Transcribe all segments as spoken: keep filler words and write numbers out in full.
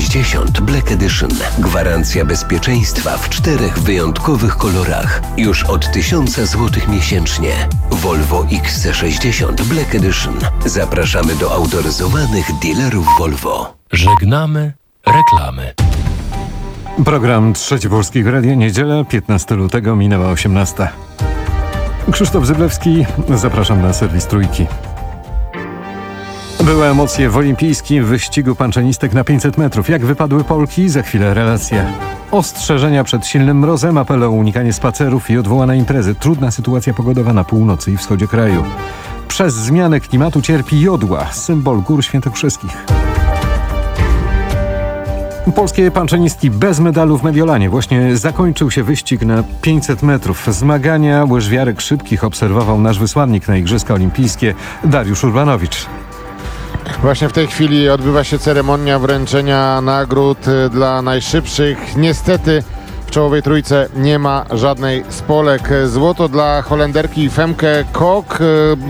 sześćdziesiąt Black Edition. Gwarancja bezpieczeństwa w czterech wyjątkowych kolorach. Już od tysiąca złotych miesięcznie. Volvo X C sześćdziesiąt Black Edition. Zapraszamy do autoryzowanych dealerów Volvo. Żegnamy reklamy. Program Trzeci Polskiego Radia, niedziela, piętnastego lutego, minęła osiemnasta. Krzysztof Zyblewski, zapraszam na serwis Trójki. Były emocje w olimpijskim wyścigu panczenistek na pięćset metrów. Jak wypadły Polki? Za chwilę relacja. Ostrzeżenia przed silnym mrozem, apele o unikanie spacerów i odwołane imprezy. Trudna sytuacja pogodowa na północy i wschodzie kraju. Przez zmianę klimatu cierpi jodła, symbol gór świętokrzyskich. Polskie panczenistki bez medalu w Mediolanie. Właśnie zakończył się wyścig na pięćset metrów. Zmagania łyżwiarek szybkich obserwował nasz wysłannik na Igrzyska Olimpijskie Dariusz Urbanowicz. Właśnie w tej chwili odbywa się ceremonia wręczenia nagród dla najszybszych. Niestety w czołowej trójce nie ma żadnej z Polek. Złoto dla Holenderki Femke Kok,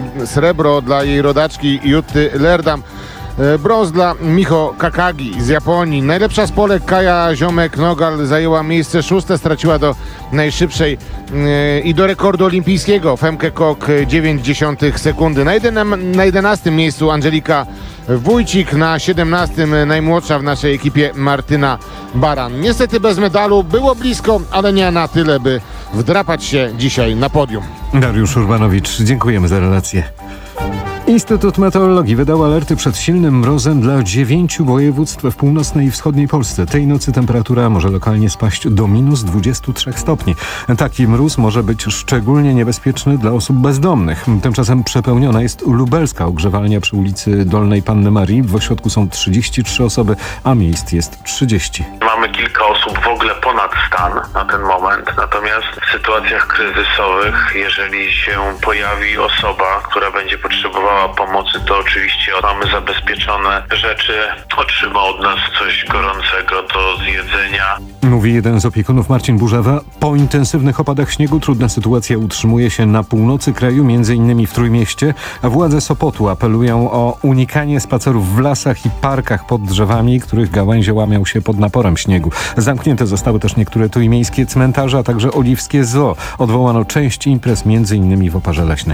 srebro dla jej rodaczki Jutty Lerdam, brąz dla Miho Kakagi z Japonii. Najlepsza z Polek Kaja Ziomek-Nogal zajęła miejsce szóste, straciła do najszybszej yy, i do rekordu olimpijskiego Femke Kok dziewięć dziesiątych sekundy. Na, jedenem, na jedenastym miejscu Angelika Wójcik, na siedemnastym najmłodsza w naszej ekipie Martyna Baran. Niestety bez medalu, było blisko, ale nie na tyle, by wdrapać się dzisiaj na podium. Dariusz Urbanowicz, dziękujemy za relację. Instytut Meteorologii wydał alerty przed silnym mrozem dla dziewięciu województw w północnej i wschodniej Polsce. Tej nocy temperatura może lokalnie spaść do minus dwudziestu trzech stopni. Taki mróz może być szczególnie niebezpieczny dla osób bezdomnych. Tymczasem przepełniona jest lubelska ogrzewalnia przy ulicy Dolnej Panny Marii. W ośrodku są trzydzieści trzy osoby, a miejsc jest trzydzieści. Mamy kilka osób w ogóle ponad stan na ten moment, natomiast w sytuacjach kryzysowych, jeżeli się pojawi osoba, która będzie potrzebowała pomocy, to oczywiście mamy zabezpieczone rzeczy, otrzyma od nas coś gorącego do zjedzenia. Mówi jeden z opiekunów, Marcin Burzawa. Po intensywnych opadach śniegu trudna sytuacja utrzymuje się na północy kraju, między innymi w Trójmieście, a władze Sopotu apelują o unikanie spacerów w lasach i parkach pod drzewami, których gałęzie łamią się pod naporem śniegu. Zamknięte zostały też niektóre trójmiejskie cmentarze, a także oliwskie zoo. Odwołano część imprez, między innymi w Oparze Leśnej.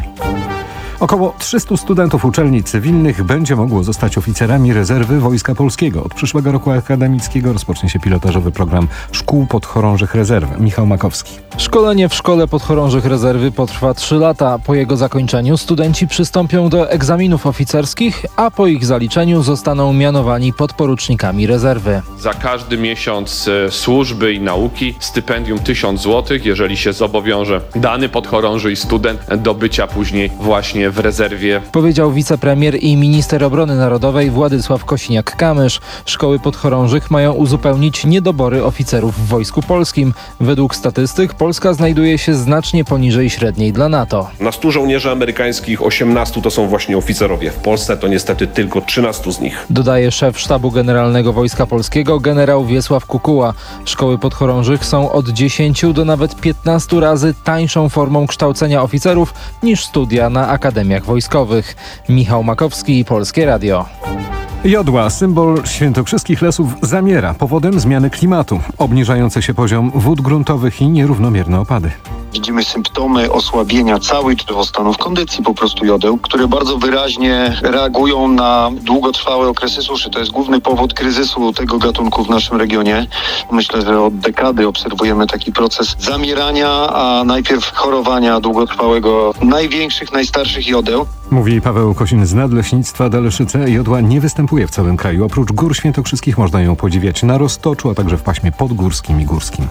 Około trzystu studentów uczelni cywilnych będzie mogło zostać oficerami rezerwy Wojska Polskiego. Od przyszłego roku akademickiego rozpocznie się pilotażowy program Szkół Podchorążych Rezerwy. Michał Makowski. Szkolenie w Szkole Podchorążych Rezerwy potrwa trzy lata. Po jego zakończeniu studenci przystąpią do egzaminów oficerskich, a po ich zaliczeniu zostaną mianowani podporucznikami rezerwy. Za każdy miesiąc służby i nauki stypendium tysiąc złotych, jeżeli się zobowiąże dany podchorąży i student do bycia później właśnie w rezerwie. Powiedział wicepremier i minister obrony narodowej Władysław Kosiniak-Kamysz. Szkoły podchorążych mają uzupełnić niedobory oficerów w Wojsku Polskim. Według statystyk Polska znajduje się znacznie poniżej średniej dla NATO. Na stu żołnierzy amerykańskich osiemnastu to są właśnie oficerowie. W Polsce to niestety tylko trzynastu z nich. Dodaje szef Sztabu Generalnego Wojska Polskiego generał Wiesław Kukuła. Szkoły podchorążych są od dziesięciu do nawet piętnastu razy tańszą formą kształcenia oficerów niż studia na akademiach wojskowych. Michał Makowski, Polskie Radio. Jodła, symbol świętokrzyskich lasów, zamiera powodem zmiany klimatu, obniżający się poziom wód gruntowych i nierównomierne opady. Widzimy symptomy osłabienia całych drzewostanów, kondycji po prostu jodeł, które bardzo wyraźnie reagują na długotrwałe okresy suszy. To jest główny powód kryzysu tego gatunku w naszym regionie. Myślę, że od dekady obserwujemy taki proces zamierania, a najpierw chorowania długotrwałego największych, najstarszych jodeł. Mówi Paweł Kosin z Nadleśnictwa Daleszyce. Jodła nie występuje w całym kraju. Oprócz gór świętokrzyskich można ją podziwiać na Roztoczu, a także w paśmie podgórskim i górskim.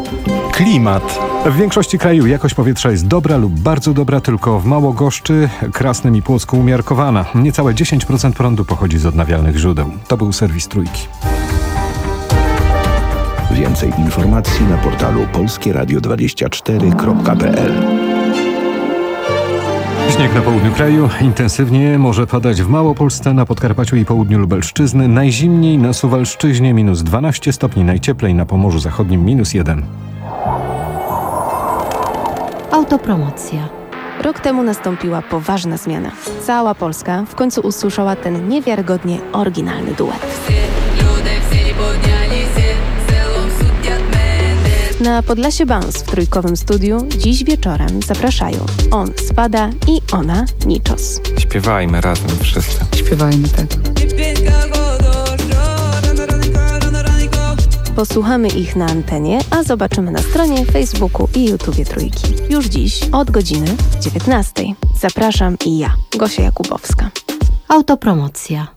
Klimat. W większości kraju jakość powietrza jest dobra lub bardzo dobra, tylko w Małogoszczy, Krasnym i Płocku umiarkowana. Niecałe dziesięć procent prądu pochodzi z odnawialnych źródeł. To był serwis Trójki. Więcej informacji na portalu polskie radio dwadzieścia cztery kropka p l. Śnieg na południu kraju intensywnie może padać w Małopolsce, na Podkarpaciu i południu Lubelszczyzny. Najzimniej na Suwalszczyźnie minus dwanaście stopni, najcieplej na Pomorzu Zachodnim minus jeden. Autopromocja. Rok temu nastąpiła poważna zmiana. Cała Polska w końcu usłyszała ten niewiarygodnie oryginalny duet. Na Podlasie Bounce w trójkowym studiu dziś wieczorem zapraszają on Spada i ona Niczos. Śpiewajmy razem wszyscy. Śpiewajmy, tak. Posłuchamy ich na antenie, a zobaczymy na stronie, Facebooku i YouTubie Trójki. Już dziś od godziny dziewiętnastej. Zapraszam i ja, Gosia Jakubowska. Autopromocja.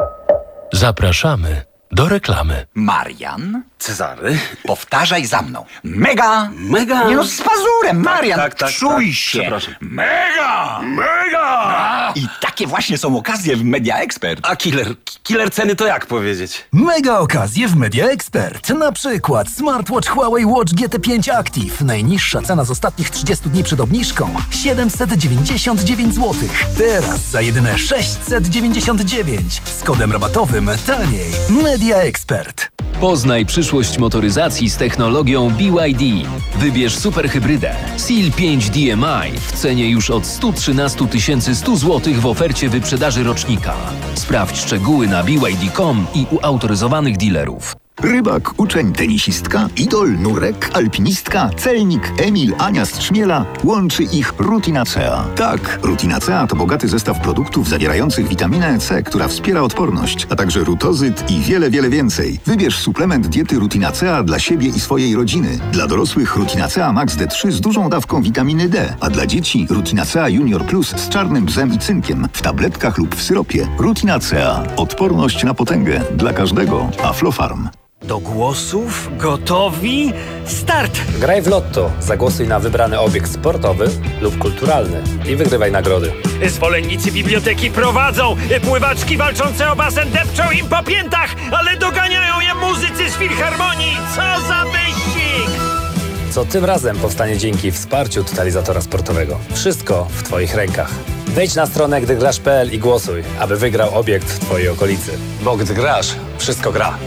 Zapraszamy do reklamy. Marian, Cezary, powtarzaj za mną. Mega! Mega! Nie no, z pazurem, Marian, tak, tak, czuj tak, się. Przepraszam. Mega! Mega! I takie właśnie są okazje w Media Expert. A killer, killer ceny to jak powiedzieć? Mega okazje w Media Expert. Na przykład smartwatch Huawei Watch G T pięć Active. Najniższa cena z ostatnich trzydziestu dni przed obniżką siedemset dziewięćdziesiąt dziewięć złotych. Teraz za jedyne sześćset dziewięćdziesiąt dziewięć. Z kodem rabatowym taniej. Media Expert. Poznaj przyszłość motoryzacji z technologią B Y D. Wybierz superhybrydę Seal pięć D M I w cenie już od sto trzynaście tysięcy sto złotych w ofercie wyprzedaży rocznika. Sprawdź szczegóły na b y d kropka com i u autoryzowanych dealerów. Rybak, uczeń, tenisistka, idol, nurek, alpinistka, celnik, Emil, Ania z Trzmiela. Łączy ich Rutinacea. Tak, Rutinacea to bogaty zestaw produktów zawierających witaminę C, która wspiera odporność, a także rutozyt i wiele, wiele więcej. Wybierz suplement diety Rutinacea dla siebie i swojej rodziny. Dla dorosłych Rutinacea Max D trzy z dużą dawką witaminy D, a dla dzieci Rutinacea Junior Plus z czarnym bzem i cynkiem w tabletkach lub w syropie. Rutinacea. Odporność na potęgę. Dla każdego. Aflofarm. Do głosów? Gotowi? Start! Graj w Lotto. Zagłosuj na wybrany obiekt sportowy lub kulturalny i wygrywaj nagrody. Zwolennicy biblioteki prowadzą. Pływaczki walczące o basen depczą im po piętach, ale doganiają je muzycy z filharmonii. Co za wyścig! Co tym razem powstanie dzięki wsparciu totalizatora sportowego. Wszystko w Twoich rękach. Wejdź na stronę gdygrasz kropka p l i głosuj, aby wygrał obiekt w Twojej okolicy. Bo gdy grasz, wszystko gra.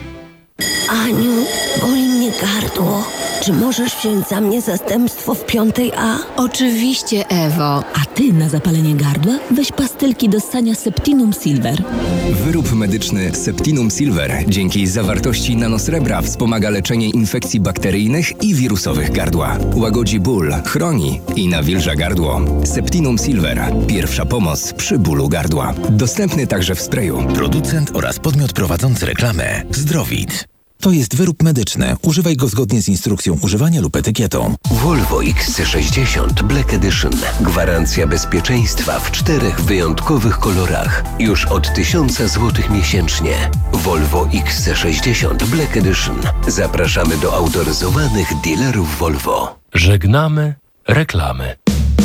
Aniu, boli mnie gardło. Czy możesz wziąć za mnie zastępstwo w piątej A? Oczywiście, Ewo. A ty na zapalenie gardła weź pastylki do ssania Septinum Silver. Wyrób medyczny Septinum Silver dzięki zawartości nanosrebra wspomaga leczenie infekcji bakteryjnych i wirusowych gardła. Łagodzi ból, chroni i nawilża gardło. Septinum Silver. Pierwsza pomoc przy bólu gardła. Dostępny także w sprayu. Producent oraz podmiot prowadzący reklamę Zdrowit. To jest wyrób medyczny. Używaj go zgodnie z instrukcją używania lub etykietą. Volvo X C sześćdziesiąt Black Edition. Gwarancja bezpieczeństwa w czterech wyjątkowych kolorach. Już od tysiąca złotych miesięcznie. Volvo X C sześćdziesiąt Black Edition. Zapraszamy do autoryzowanych dealerów Volvo. Żegnamy reklamy.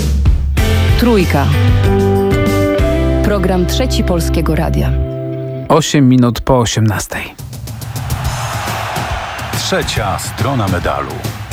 Trójka. Program Trzeci Polskiego Radia. osiem minut po osiemnastej. Trzecia strona medalu.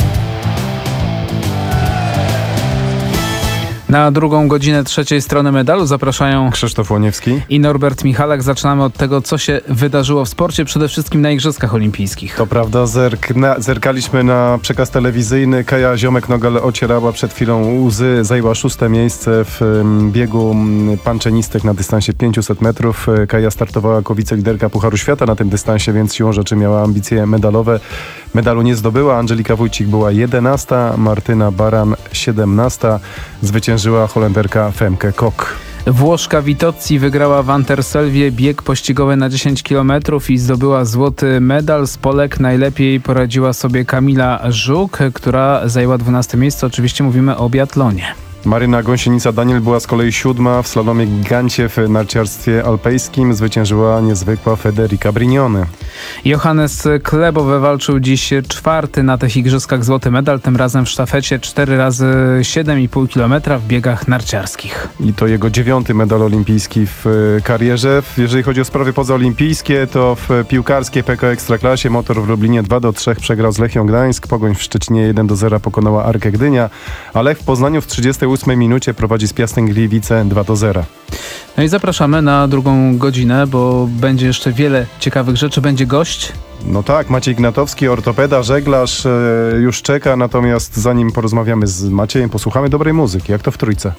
Na drugą godzinę trzeciej strony medalu zapraszają Krzysztof Łoniewski i Norbert Michalak. Zaczynamy od tego, co się wydarzyło w sporcie, przede wszystkim na Igrzyskach Olimpijskich. To prawda, zerk na, zerkaliśmy na przekaz telewizyjny. Kaja Ziomek-Nogal ocierała przed chwilą łzy, zajęła szóste miejsce w um, biegu um, panczenistek na dystansie pięćset metrów. Kaja startowała jako wiceliderka Pucharu Świata na tym dystansie, więc siłą rzeczy miała ambicje medalowe. Medalu nie zdobyła. Angelika Wójcik była jedenasta, Martyna Baran siedemnasta. Zwyciężyła Holenderka Femke Kok. Włoszka Vitozzi wygrała w Anterselwie bieg pościgowy na dziesięć kilometrów i zdobyła złoty medal. Z Polek najlepiej poradziła sobie Kamila Żuk, która zajęła dwunaste miejsce. Oczywiście mówimy o biatlonie. Maryna Gąsienica-Daniel była z kolei siódma. W slalomie gigancie w narciarstwie alpejskim zwyciężyła niezwykła Federica Brignone. Johannes Klebo wywalczył dziś czwarty na tych igrzyskach złoty medal, tym razem w sztafecie cztery razy siedem i pół kilometra w biegach narciarskich. I to jego dziewiąty medal olimpijski w karierze. Jeżeli chodzi o sprawy pozaolimpijskie, to w piłkarskiej P K Ekstraklasie Motor w Lublinie dwa do trzech przegrał z Lechią Gdańsk. Pogoń w Szczecinie jeden do zera pokonała Arkę Gdynia, a Lech w Poznaniu w trzydziestej ósmej minucie prowadzi z Piastem Gliwice dwa do zera. No i zapraszamy na drugą godzinę, bo będzie jeszcze wiele ciekawych rzeczy. Będzie gość. No tak, Maciej Gnatowski, ortopeda, żeglarz e, już czeka, natomiast zanim porozmawiamy z Maciejem, posłuchamy dobrej muzyki. Jak to w Trójce?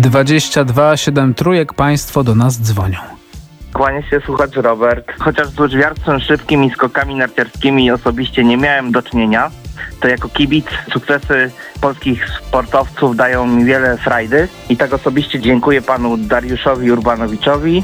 dwadzieścia dwa siedem trójek państwo do nas dzwonią. Kłania się słuchacz Robert. Chociaż z łyżwiarstwem szybkim i skokami narciarskimi osobiście nie miałem do czynienia, to jako kibic sukcesy polskich sportowców dają mi wiele frajdy i tak osobiście dziękuję panu Dariuszowi Urbanowiczowi.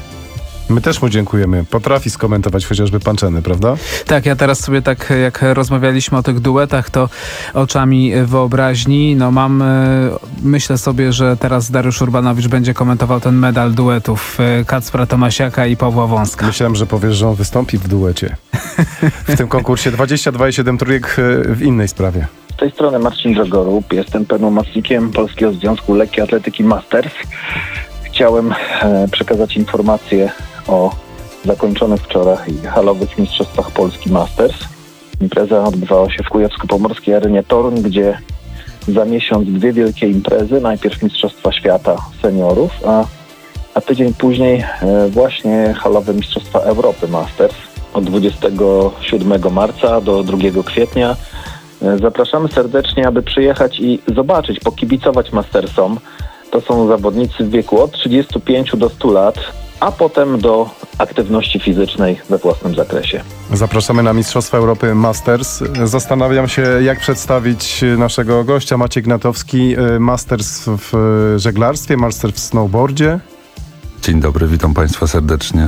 My też mu dziękujemy. Potrafi skomentować chociażby panczeny, prawda? Tak, ja teraz sobie tak, jak rozmawialiśmy o tych duetach, to oczami wyobraźni, no mam, myślę sobie, że teraz Dariusz Urbanowicz będzie komentował ten medal duetów Kacpra Tomasiaka i Pawła Wąska. Myślałem, że powiesz, że on wystąpi w duecie. W tym konkursie dwadzieścia dwa i siedem trójek w innej sprawie. Z tej strony Marcin Żegorów, jestem pełnomocnikiem Polskiego Związku Lekkiej Atletyki Masters. Chciałem e, przekazać informację o zakończonych wczoraj halowych mistrzostwach Polski Masters. Impreza odbywała się w Kujawsko-Pomorskiej Arenie Toruń, gdzie za miesiąc dwie wielkie imprezy. Najpierw Mistrzostwa Świata Seniorów, a, a tydzień później e, właśnie halowe Mistrzostwa Europy Masters od dwudziestego siódmego marca do drugiego kwietnia. E, zapraszamy serdecznie, aby przyjechać i zobaczyć, pokibicować Mastersom. To są zawodnicy w wieku od trzydziestu pięciu do stu lat, a potem do aktywności fizycznej we własnym zakresie. Zapraszamy na Mistrzostwa Europy Masters. Zastanawiam się, jak przedstawić naszego gościa. Maciej Gnatowski, Masters w żeglarstwie, Masters w snowboardzie. Dzień dobry, witam Państwa serdecznie.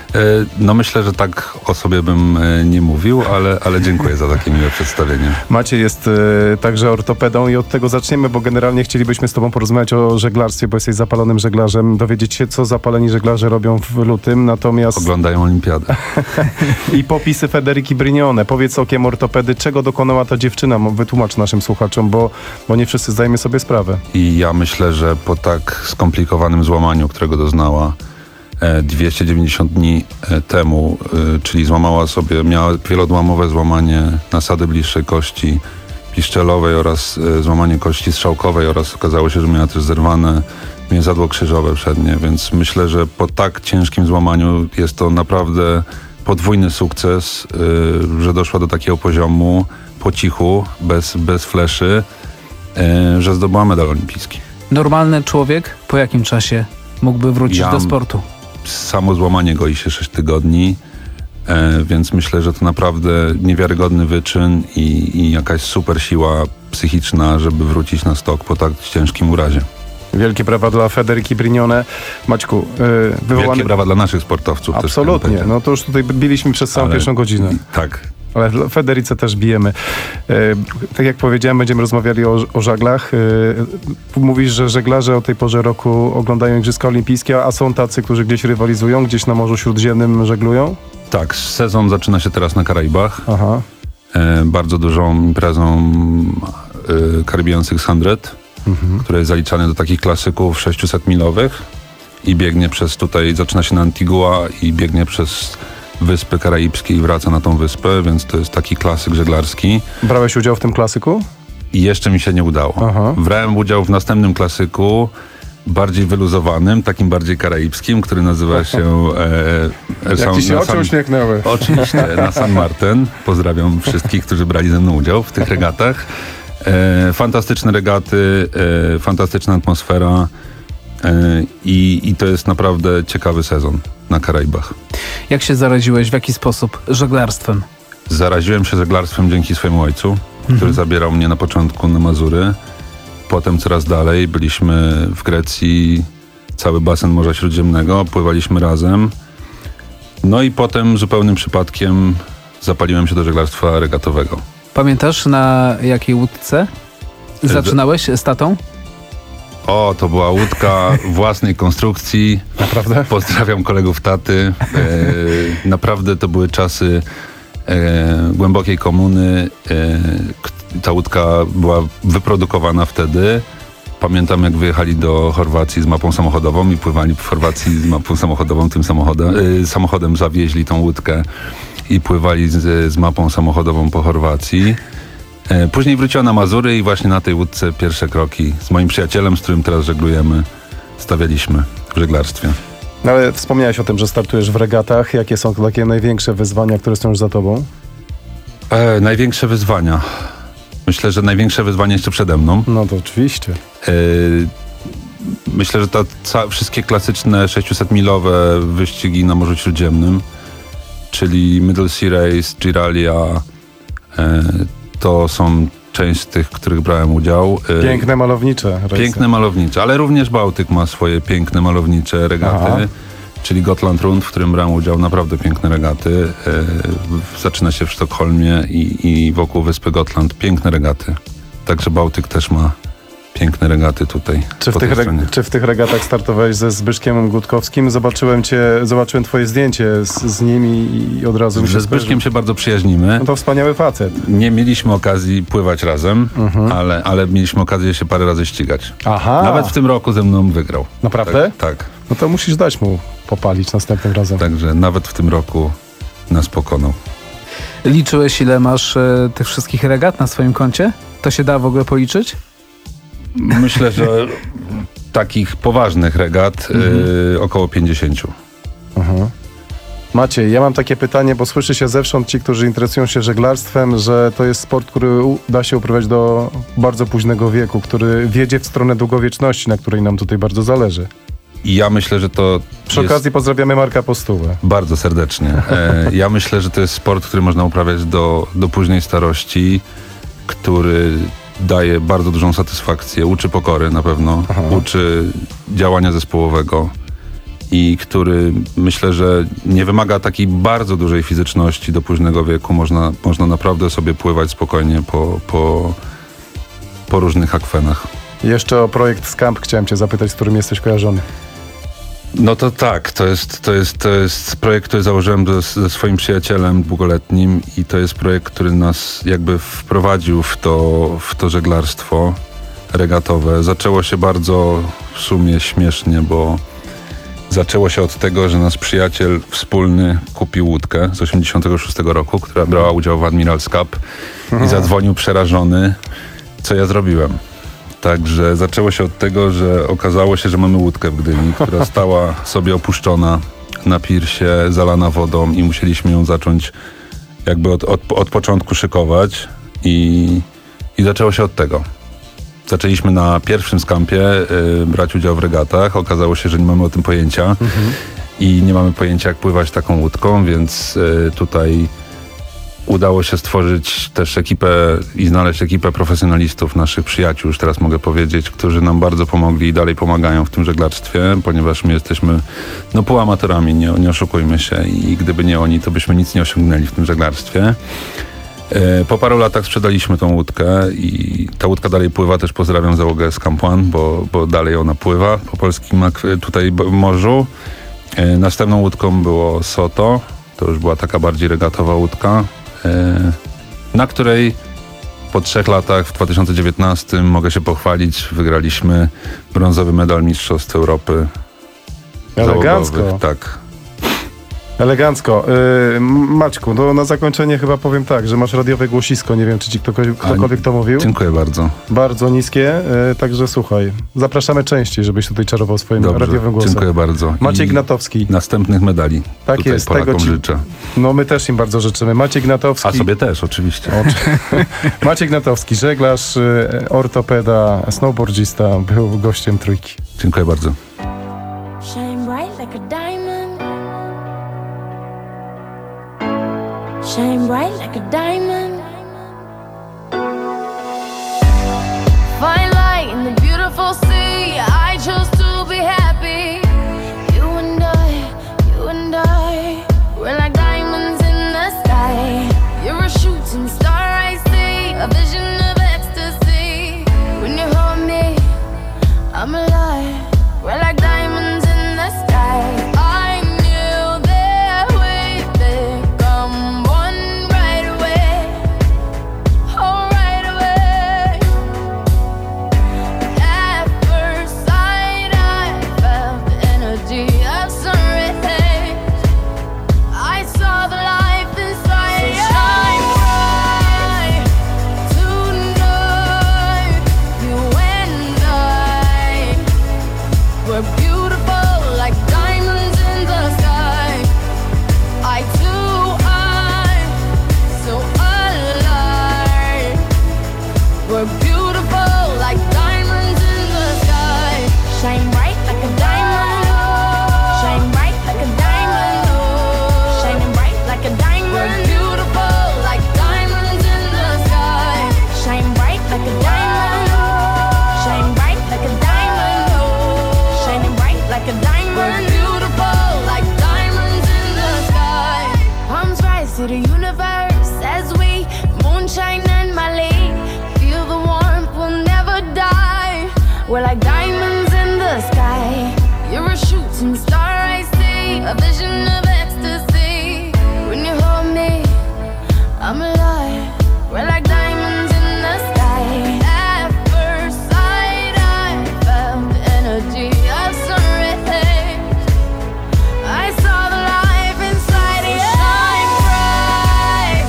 No myślę, że tak o sobie bym nie mówił, ale, ale dziękuję za takie miłe przedstawienie. Maciej jest także ortopedą i od tego zaczniemy, bo generalnie chcielibyśmy z Tobą porozmawiać o żeglarstwie, bo jesteś zapalonym żeglarzem, dowiedzieć się, co zapaleni żeglarze robią w lutym, natomiast... Oglądają olimpiadę. I popisy Federiki Brignone. Powiedz okiem ortopedy, czego dokonała ta dziewczyna? Wytłumacz naszym słuchaczom, bo, bo nie wszyscy zdajemy sobie sprawę. I ja myślę, że po tak skomplikowanym złamaniu, którego doznała dwieście dziewięćdziesiąt dni temu, czyli złamała sobie, miała wielodłamowe złamanie nasady bliższej kości piszczelowej oraz złamanie kości strzałkowej oraz okazało się, że miała też zerwane więzadło krzyżowe przednie, więc myślę, że po tak ciężkim złamaniu jest to naprawdę podwójny sukces, że doszła do takiego poziomu po cichu, bez, bez fleszy, że zdobyła medal olimpijski. Normalny człowiek po jakim czasie mógłby wrócić ja, do sportu? Samo złamanie goi się sześć tygodni, e, więc myślę, że to naprawdę niewiarygodny wyczyn i, i jakaś super siła psychiczna, żeby wrócić na stok po tak ciężkim urazie. Wielkie brawa dla Federiki Brignone. Maćku, yy, wywołany... Wielkie brawa dla naszych sportowców. Absolutnie. Też no to już tutaj biliśmy przez całą Ale... pierwszą godzinę. Tak. Ale w Federice też bijemy. Yy, tak jak powiedziałem, będziemy rozmawiali o, o żaglach. Yy, mówisz, że żeglarze o tej porze roku oglądają Igrzyska Olimpijskie, a są tacy, którzy gdzieś rywalizują, gdzieś na Morzu Śródziemnym żeglują? Tak, sezon zaczyna się teraz na Karaibach. Aha. Yy, bardzo dużą imprezą yy, Caribbean sześćset. Mhm. który jest zaliczany do takich klasyków sześćset milowych i biegnie przez tutaj, zaczyna się na Antigua i biegnie przez Wyspy Karaibskie i wraca na tą wyspę, więc to jest taki klasyk żeglarski. Brałeś udział w tym klasyku? I jeszcze mi się nie udało. Aha. Brałem udział w następnym klasyku, bardziej wyluzowanym, takim bardziej karaibskim, który nazywa się... E, Jak San, ci się oczy San, uśmiechnęły. Oczywiście, na San Martin. Pozdrawiam wszystkich, którzy brali ze mną udział w tych regatach. E, fantastyczne regaty, e, fantastyczna atmosfera e, i, i to jest naprawdę ciekawy sezon na Karaibach. Jak się zaraziłeś, w jaki sposób żeglarstwem? Zaraziłem się żeglarstwem dzięki swojemu ojcu, mhm. który zabierał mnie na początku na Mazury, potem coraz dalej, byliśmy w Grecji, cały basen Morza Śródziemnego, pływaliśmy razem, no i potem zupełnym przypadkiem zapaliłem się do żeglarstwa regatowego. Pamiętasz, na jakiej łódce zaczynałeś z tatą? O, to była łódka własnej konstrukcji. Naprawdę? Pozdrawiam kolegów taty. E, naprawdę to były czasy e, głębokiej komuny. E, ta łódka była wyprodukowana wtedy. Pamiętam, jak wyjechali do Chorwacji z mapą samochodową i pływali w Chorwacji z mapą samochodową. Tym samochodem, e, samochodem zawieźli tą łódkę i pływali z, z mapą samochodową po Chorwacji. E, później wróciła na Mazury i właśnie na tej łódce pierwsze kroki z moim przyjacielem, z którym teraz żeglujemy, stawialiśmy w żeglarstwie. No ale wspomniałeś o tym, że startujesz w regatach. Jakie są takie największe wyzwania, które są już za tobą? E, największe wyzwania? Myślę, że największe wyzwanie jeszcze przede mną. No to oczywiście. E, myślę, że ta, ca, wszystkie klasyczne sześciusetmilowe wyścigi na Morzu Śródziemnym, czyli Middle Sea Race, Giralia, e, to są część z tych, w których brałem udział. Piękne, malownicze rejsy. Piękne, malownicze, ale również Bałtyk ma swoje piękne, malownicze regaty. Aha. Czyli Gotland Rund, w którym brałem udział, naprawdę piękne regaty. E, zaczyna się w Sztokholmie i, i wokół wyspy Gotland piękne regaty. Także Bałtyk też ma piękne regaty tutaj. Czy w, tych reg- czy w tych regatach startowałeś ze Zbyszkiem Gutkowskim? Zobaczyłem cię, zobaczyłem twoje zdjęcie z, z nim i, i od razu mi się Ze Zbyszkiem się bardzo przyjaźnimy. No to wspaniały facet. Nie mieliśmy okazji pływać razem, mhm. ale, ale mieliśmy okazję się parę razy ścigać. Aha. Nawet w tym roku ze mną wygrał. Naprawdę? Tak. tak. No to musisz dać mu popalić następnym razem. Także nawet w tym roku nas pokonał. Liczyłeś, ile masz e, tych wszystkich regat na swoim koncie? To się da w ogóle policzyć? Myślę, że takich poważnych regat mhm. y, około pięćdziesiąt. Mhm. Maciej, ja mam takie pytanie, bo słyszy się zewsząd ci, którzy interesują się żeglarstwem, że to jest sport, który da się uprawiać do bardzo późnego wieku, który wiedzie w stronę długowieczności, na której nam tutaj bardzo zależy. I ja myślę, że to Przy jest... okazji pozdrawiamy Marka Postówę. Bardzo serdecznie. E, ja myślę, że to jest sport, który można uprawiać do, do późnej starości, który daje bardzo dużą satysfakcję, uczy pokory na pewno, Aha. uczy działania zespołowego i który myślę, że nie wymaga takiej bardzo dużej fizyczności do późnego wieku. Można, można naprawdę sobie pływać spokojnie po, po, po różnych akwenach. Jeszcze o projekt Scamp chciałem cię zapytać, z którym jesteś kojarzony. No to tak, to jest, to jest, to jest projekt, który założyłem do, ze swoim przyjacielem długoletnim i to jest projekt, który nas jakby wprowadził w to, w to żeglarstwo regatowe. Zaczęło się bardzo w sumie śmiesznie, bo zaczęło się od tego, że nasz przyjaciel wspólny kupił łódkę z osiemdziesiątego szóstego roku, która brała udział w Admiral's Cup i zadzwonił przerażony, co ja zrobiłem. Także zaczęło się od tego, że okazało się, że mamy łódkę w Gdyni, która stała sobie opuszczona na pirsie, zalana wodą i musieliśmy ją zacząć jakby od, od, od początku szykować i, i zaczęło się od tego. Zaczęliśmy na pierwszym skampie y, brać udział w regatach. Okazało się, że nie mamy o tym pojęcia mhm. i nie mamy pojęcia, jak pływać taką łódką, więc y, tutaj udało się stworzyć też ekipę i znaleźć ekipę profesjonalistów, naszych przyjaciół, już teraz mogę powiedzieć, którzy nam bardzo pomogli i dalej pomagają w tym żeglarstwie, ponieważ my jesteśmy no półamatorami, nie, nie oszukujmy się i gdyby nie oni, to byśmy nic nie osiągnęli w tym żeglarstwie. Po paru latach sprzedaliśmy tą łódkę i ta łódka dalej pływa, też pozdrawiam załogę z Camp One, bo, bo dalej ona pływa po polskim tutaj morzu. Następną łódką było Soto, to już była taka bardziej regatowa łódka, na której po trzech latach w dwa tysiące dziewiętnastym mogę się pochwalić, wygraliśmy brązowy medal Mistrzostw Europy. Elegancko. Załogowych. Tak. Elegancko. Yy, Maćku, no na zakończenie chyba powiem tak, że masz radiowe głosisko, nie wiem, czy ci ktokolwiek, ktokolwiek to mówił. Dziękuję bardzo. Bardzo niskie, yy, także słuchaj, zapraszamy częściej, żebyś tutaj czarował swoim Dobrze, radiowym głosem. Dziękuję bardzo. Maciej I Gnatowski. Następnych medali. Tak tutaj jest, Polakom tego ci życzę. No my też im bardzo życzymy. Maciej Gnatowski. A sobie też, oczywiście. Maciej Gnatowski, żeglarz, yy, ortopeda, snowboardzista, był gościem Trójki. Dziękuję bardzo. Shine bright like a diamond. Shine bright like a diamond. Fine light in the beautiful sea. I chose to be happy. You and I, you and I, we're like diamonds in the sky. You're a shooting star, I see, a vision of ecstasy. When you hold me, I'm alive. We're like diamonds in the sky. I knew that we'd become one right away. Says we, moonshine and Mali. Feel the warmth, we'll never die. We're like diamonds in the sky. You're a shooting star, I see. A vision of ecstasy. When you hold me, I'm alive. We're like diamonds in the sky. At first sight, I felt the energy of sunrise. I saw the life inside you. Shine bright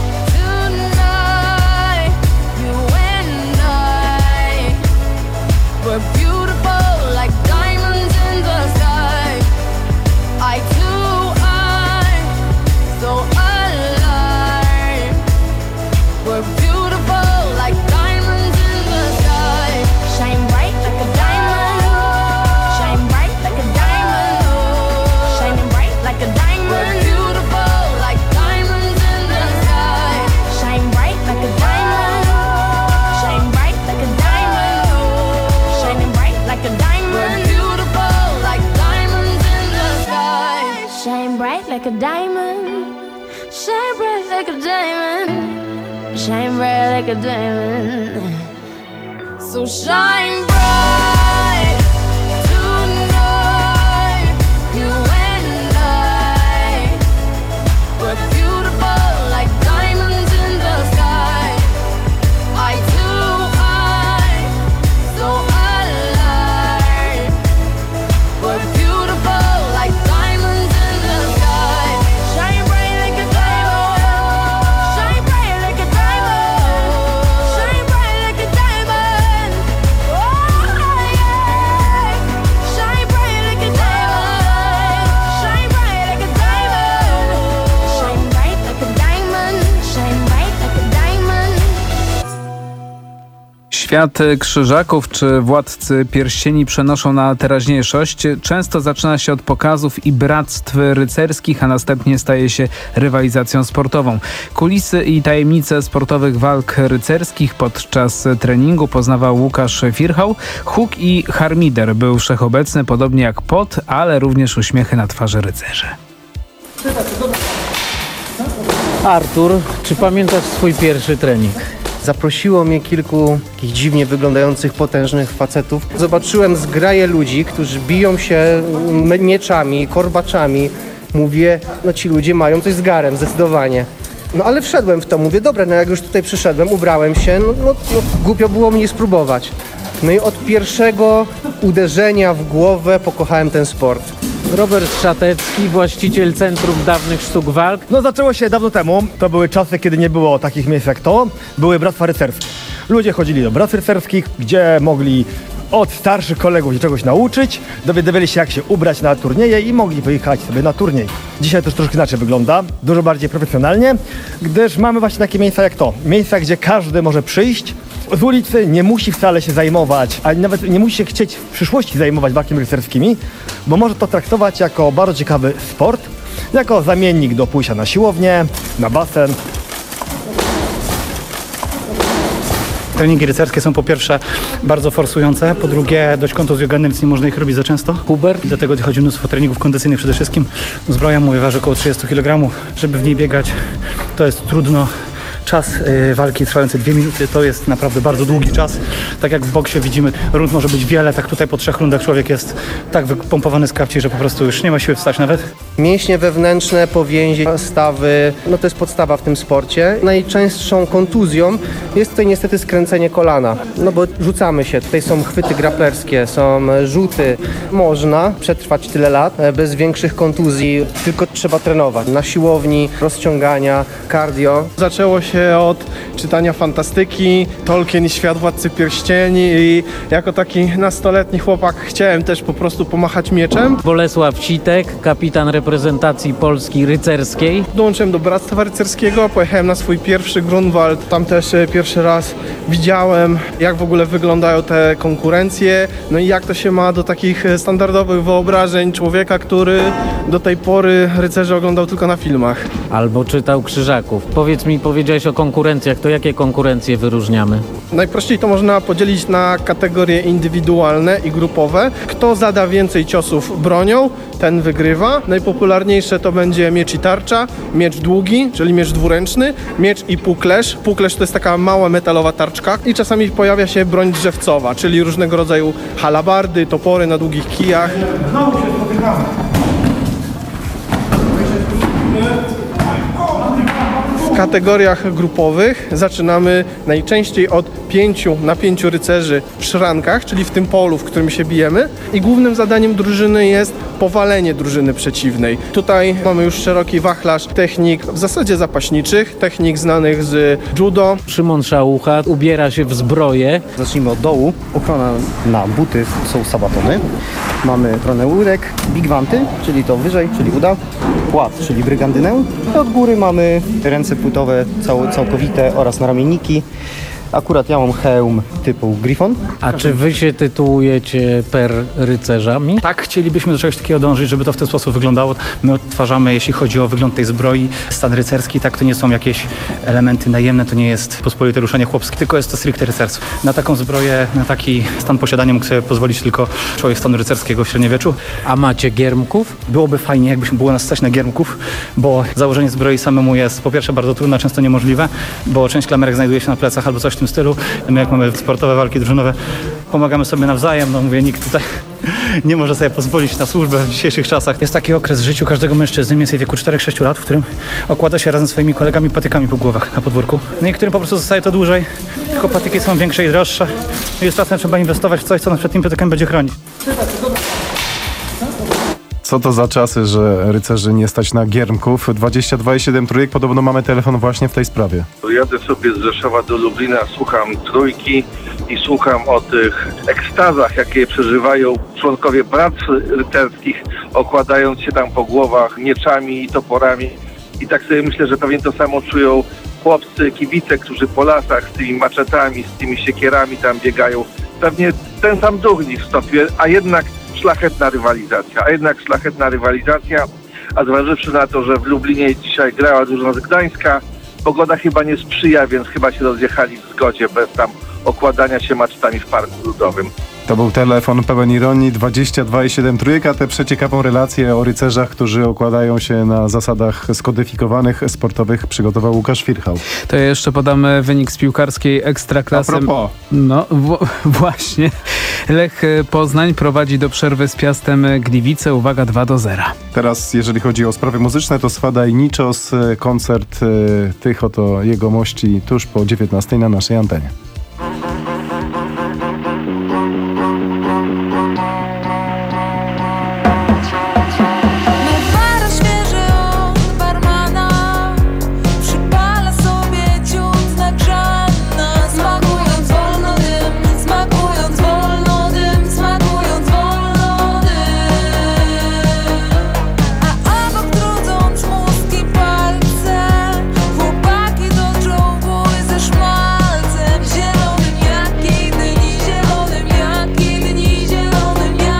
tonight. You and I, we're beautiful like diamonds in the sky. I too, I so alive. We're beautiful like diamonds in the sky. Shine bright like a diamond. Shine bright like a diamond. Shining bright like a diamond. We're beautiful like diamonds in the sky. Shine bright like a diamond. Shine bright like a diamond. Shining bright like a diamond. We're beautiful like diamonds in the sky. Shine bright like a diamond. Shine bright like a diamond. Shine bright like a diamond. So shine bright tonight. You and I, we're beautiful like diamonds in the sky. I too, I so alive. We're beautiful like diamonds in the sky. Shine bright like a diamond. Shine bright like a diamond. Shine bright like a diamond. Oh yeah. Shine bright like a diamond. Shine bright like a diamond. Shine bright like a diamond. Shine bright like a diamond. Świat krzyżaków czy władcy pierścieni przenoszą na teraźniejszość. Często zaczyna się od pokazów i bractw rycerskich, a następnie staje się rywalizacją sportową. Kulisy i tajemnice sportowych walk rycerskich podczas treningu poznawał Łukasz Firchał. Huk i harmider był wszechobecny, podobnie jak pot, ale również uśmiechy na twarzy rycerzy. Artur, czy pamiętasz swój pierwszy trening? Zaprosiło mnie kilku takich dziwnie wyglądających, potężnych facetów. Zobaczyłem zgraję ludzi, którzy biją się mieczami, korbaczami. Mówię, no ci ludzie mają coś z garem, zdecydowanie. No ale wszedłem w to, mówię, dobra, no jak już tutaj przyszedłem, ubrałem się, no, no, no głupio było mnie spróbować. No i od pierwszego uderzenia w głowę pokochałem ten sport. Robert Szatecki, właściciel Centrum Dawnych Sztuk Walk. No zaczęło się dawno temu, to były czasy, kiedy nie było takich miejsc jak to, były bractwa rycerskie. Ludzie chodzili do bractw rycerskich, gdzie mogli od starszych kolegów się czegoś nauczyć, dowiadywali się jak się ubrać na turnieje i mogli wyjechać sobie na turniej. Dzisiaj to już troszkę inaczej wygląda, dużo bardziej profesjonalnie, gdyż mamy właśnie takie miejsca jak to. Miejsca, gdzie każdy może przyjść, z ulicy nie musi wcale się zajmować, a nawet nie musi się chcieć w przyszłości zajmować walkami rycerskimi, bo może to traktować jako bardzo ciekawy sport, jako zamiennik do pójścia na siłownię, na basen. Treningi rycerskie są po pierwsze bardzo forsujące, po drugie dość kontuzjogenne, więc nie można ich robić za często. Hubert? Dlatego chodzi mnóstwo treningów kondycyjnych przede wszystkim. Zbroja, mówię, waży około trzydzieści kilogramów. Żeby w niej biegać, to jest trudno. Czas y, walki trwający dwie minuty to jest naprawdę bardzo długi czas. Tak jak w boksie widzimy, rund może być wiele, tak tutaj po trzech rundach człowiek jest tak wypompowany z kapci, że po prostu już nie ma siły wstać nawet. Mięśnie wewnętrzne, powięzie, stawy, no to jest podstawa w tym sporcie. Najczęstszą kontuzją jest tutaj niestety skręcenie kolana, no bo rzucamy się. Tutaj są chwyty graplerskie, są rzuty. Można przetrwać tyle lat bez większych kontuzji, tylko trzeba trenować. Na siłowni, rozciągania, cardio. Zaczęło się od czytania fantastyki, Tolkien i Świat Władcy Pierścieni i jako taki nastoletni chłopak chciałem też po prostu pomachać mieczem. Bolesław Citek, kapitan reprezentacji Polski rycerskiej. Dołączyłem do Bractwa Rycerskiego, pojechałem na swój pierwszy Grunwald. Tam też pierwszy raz widziałem, jak w ogóle wyglądają te konkurencje, no i jak to się ma do takich standardowych wyobrażeń człowieka, który do tej pory rycerzy oglądał tylko na filmach. Albo czytał Krzyżaków. Powiedz mi, powiedziałeś Powiedziałeś o konkurencjach, to jakie konkurencje wyróżniamy? Najprościej to można podzielić na kategorie indywidualne i grupowe. Kto zada więcej ciosów bronią, ten wygrywa. Najpopularniejsze to będzie miecz i tarcza, miecz długi, czyli miecz dwuręczny, miecz i półklesz. Półklesz to jest taka mała metalowa tarczka i czasami pojawia się broń drzewcowa, czyli różnego rodzaju halabardy, topory na długich kijach. Znowu się spotykamy. W kategoriach grupowych zaczynamy najczęściej od pięciu na pięciu rycerzy w szrankach, czyli w tym polu, w którym się bijemy. I głównym zadaniem drużyny jest powalenie drużyny przeciwnej. Tutaj mamy już szeroki wachlarz technik w zasadzie zapaśniczych, technik znanych z judo. Szymon Szałucha ubiera się w zbroję. Zacznijmy od dołu. Ochrona na buty są sabatony. Mamy ochronę łydek, bigwanty, czyli to wyżej, czyli uda. Płat, czyli brygandynę. I od góry mamy ręce płytowe cał, całkowite oraz naramienniki. Akurat ja mam hełm typu Griffon. A czy wy się tytułujecie per rycerzami? Tak, chcielibyśmy do czegoś takiego dążyć, żeby to w ten sposób wyglądało. My odtwarzamy, jeśli chodzi o wygląd tej zbroi, stan rycerski, tak, to nie są jakieś elementy najemne, to nie jest pospolite ruszenie chłopskie, tylko jest to stricte rycerstwo. Na taką zbroję, na taki stan posiadania mógł sobie pozwolić tylko człowiek stanu rycerskiego w średniowieczu. A macie giermków? Byłoby fajnie, jakbyśmy było nas stać na giermków, bo założenie zbroi samemu jest po pierwsze bardzo trudne, często niemożliwe, bo część klamerek znajduje się na plecach albo coś w tym stylu. My jak mamy sportowe walki drużynowe, pomagamy sobie nawzajem, no mówię, nikt tutaj nie może sobie pozwolić na służbę w dzisiejszych czasach. Jest taki okres w życiu każdego mężczyzny, mniej więcej w wieku czterech sześciu lat, w którym okłada się razem z swoimi kolegami patykami po głowach na podwórku. Niektórym po prostu zostaje to dłużej, tylko patyki są większe i droższe. I z czasem trzeba inwestować w coś, co nas przed tym patykiem będzie chronić. Co to za czasy, że rycerzy nie stać na giermków? dwadzieścia dwa i siedem trójek, podobno mamy telefon właśnie w tej sprawie. Jadę sobie z Rzeszowa do Lublina, słucham trójki i słucham o tych ekstazach, jakie przeżywają członkowie prac rycerskich, okładając się tam po głowach mieczami i toporami. I tak sobie myślę, że pewnie to samo czują chłopcy, kibice, którzy po lasach z tymi maczetami, z tymi siekierami tam biegają. Pewnie ten sam duch w nich stopie, a jednak szlachetna rywalizacja, a jednak szlachetna rywalizacja, a zważywszy na to, że w Lublinie dzisiaj grała drużyna z Gdańska, pogoda chyba nie sprzyja, więc chyba się rozjechali w zgodzie bez tam okładania się maczetami w Parku Ludowym. To był telefon pełen ironii dwadzieścia dwa i siedem trójek, a tę przeciekawą relację o rycerzach, którzy okładają się na zasadach skodyfikowanych, sportowych, przygotował Łukasz Firchał. To jeszcze podamy wynik z piłkarskiej Ekstraklasy. A propos. No w- właśnie. Lech Poznań prowadzi do przerwy z Piastem Gliwice. Uwaga, dwa do zera. Teraz, jeżeli chodzi o sprawy muzyczne, to Swada i Niczos, koncert y, tych oto jegomości tuż po dziewiętnastej na naszej antenie. Zielonym